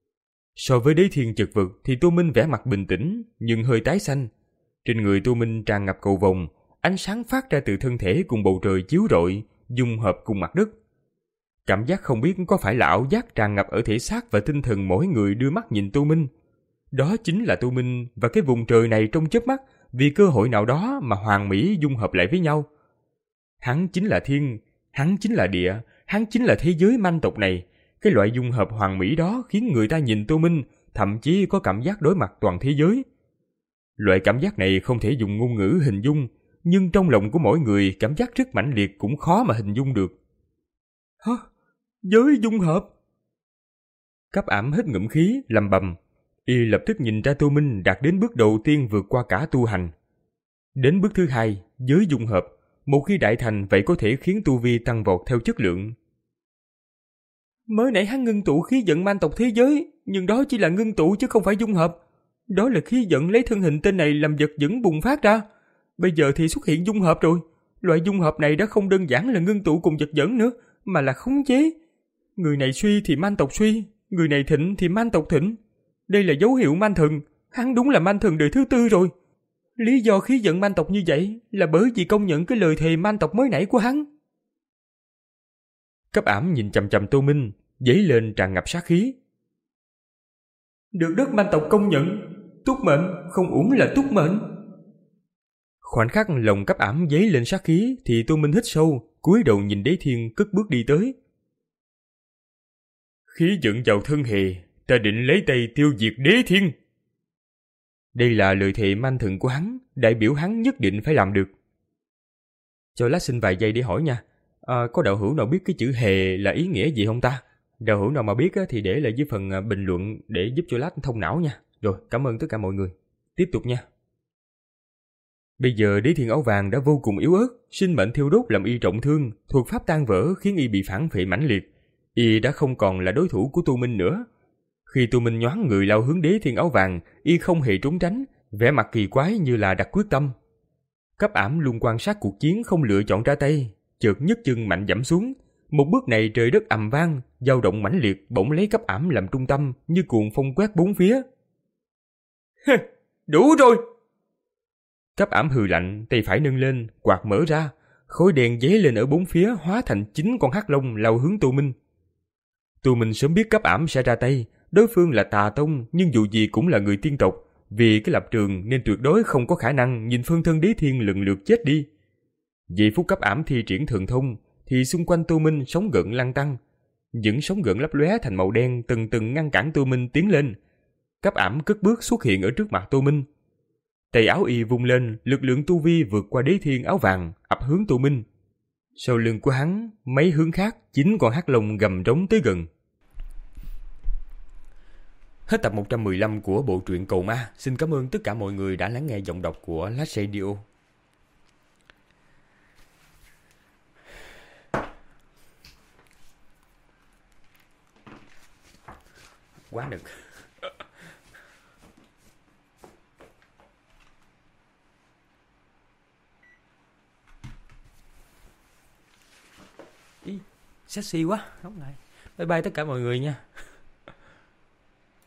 So với đế thiên chật vật thì Tô Minh vẻ mặt bình tĩnh, nhưng hơi tái xanh. Trên người Tô Minh tràn ngập cầu vồng, ánh sáng phát ra từ thân thể cùng bầu trời chiếu rọi, dung hợp cùng mặt đất. Cảm giác không biết có phải là ảo giác tràn ngập ở thể xác và tinh thần mỗi người đưa mắt nhìn Tô Minh. Đó chính là Tô Minh và cái vùng trời này trong chớp mắt, vì cơ hội nào đó mà hoàn mỹ dung hợp lại với nhau. Hắn chính là thiên, hắn chính là địa, hắn chính là thế giới man tộc này. Cái loại dung hợp hoàn mỹ đó khiến người ta nhìn Tô Minh, thậm chí có cảm giác đối mặt toàn thế giới. Loại cảm giác này không thể dùng ngôn ngữ hình dung, nhưng trong lòng của mỗi người cảm giác rất mãnh liệt cũng khó mà hình dung được. Hả? Giới dung hợp? Cấp Ảm hít ngụm khí, lầm bầm. Y lập tức nhìn ra Tô Minh đạt đến bước đầu tiên vượt qua cả tu hành. Đến bước thứ hai, giới dung hợp. Một khi đại thành vậy có thể khiến tu vi tăng vọt theo chất lượng. Mới nãy hắn ngưng tụ khí vận man tộc thế giới, Nhưng đó chỉ là ngưng tụ chứ không phải dung hợp. Đó là khí dẫn lấy thân hình tên này làm vật dẫn bùng phát ra. Bây giờ thì xuất hiện dung hợp rồi. Loại dung hợp này đã không đơn giản là ngưng tụ cùng vật dẫn nữa, mà là khống chế. Người này suy thì man tộc suy, người này thịnh thì man tộc thịnh. Đây là dấu hiệu man thần. Hắn đúng là man thần đời thứ tư rồi. Lý do khí giận man tộc như vậy là bởi vì công nhận cái lời thề man tộc mới nãy của hắn. Cấp ảm nhìn chằm chằm Tô Minh, dấy lên tràn ngập sát khí. Được đất man tộc công nhận, túc mệnh không uổng là túc mệnh. Khoảnh khắc lòng cấp ảm dấy lên sát khí thì Tô Minh hít sâu, cúi đầu nhìn Đế Thiên cất bước đi tới. Khí giận vào thân hề, ta định lấy tay tiêu diệt Đế Thiên. Đây là lời thề man thần của hắn, đại biểu hắn nhất định phải làm được. Cho lát xin vài giây để hỏi nha. À, có đạo hữu nào biết cái chữ hề là ý nghĩa gì không ta? Đạo hữu nào mà biết thì để lại dưới phần bình luận để giúp cho lát thông não nha. Rồi, cảm ơn tất cả mọi người. Tiếp tục nha. Bây giờ Đế Thiên áo vàng đã vô cùng yếu ớt, sinh mệnh thiêu đốt làm y trọng thương, thuật pháp tan vỡ khiến y bị phản phệ mãnh liệt. Y đã không còn là đối thủ của Tô Minh nữa. Khi Tô Minh nhoáng người lao hướng Đế Thiên áo vàng, y không hề trốn tránh, vẻ mặt kỳ quái như là đặt quyết tâm. Cấp ảm luôn quan sát cuộc chiến không lựa chọn ra tay, chợt nhấc chân mạnh giẫm xuống. Một bước này trời đất ầm vang, dao động mãnh liệt bỗng lấy cấp ảm làm trung tâm như cuồng phong quét bốn phía. Đủ rồi! Cấp ảm hừ lạnh, tay phải nâng lên, quạt mở ra, khối đèn giấy lên ở bốn phía hóa thành chín con hắc long lao hướng Tô Minh. Tô Minh sớm biết cấp ảm sẽ ra tay, đối phương là tà tông nhưng dù gì cũng là người tiên tộc, vì cái lập trường nên tuyệt đối không có khả năng nhìn phân thân Đế Thiên lần lượt chết đi. Vì phút cấp ảm thi triển thần thông thì xung quanh Tô Minh sóng gợn lăn tăng, những sóng gợn lấp lóe thành màu đen từng từng ngăn cản Tô Minh tiến lên. Cấp ảm cất bước xuất hiện ở trước mặt Tô Minh. Tay áo y vung lên, lực lượng tu vi vượt qua Đế Thiên áo vàng ập hướng Tô Minh. Sau lưng của hắn, mấy hướng khác chín con hắc long gầm rống tới gần. Hết tập một trăm mười lăm của bộ truyện Cầu Ma. Xin cảm ơn tất cả mọi người đã lắng nghe giọng đọc của Last Radio. Quá nực. Ý, sexy quá. Không ngại. Bye bye tất cả mọi người nha.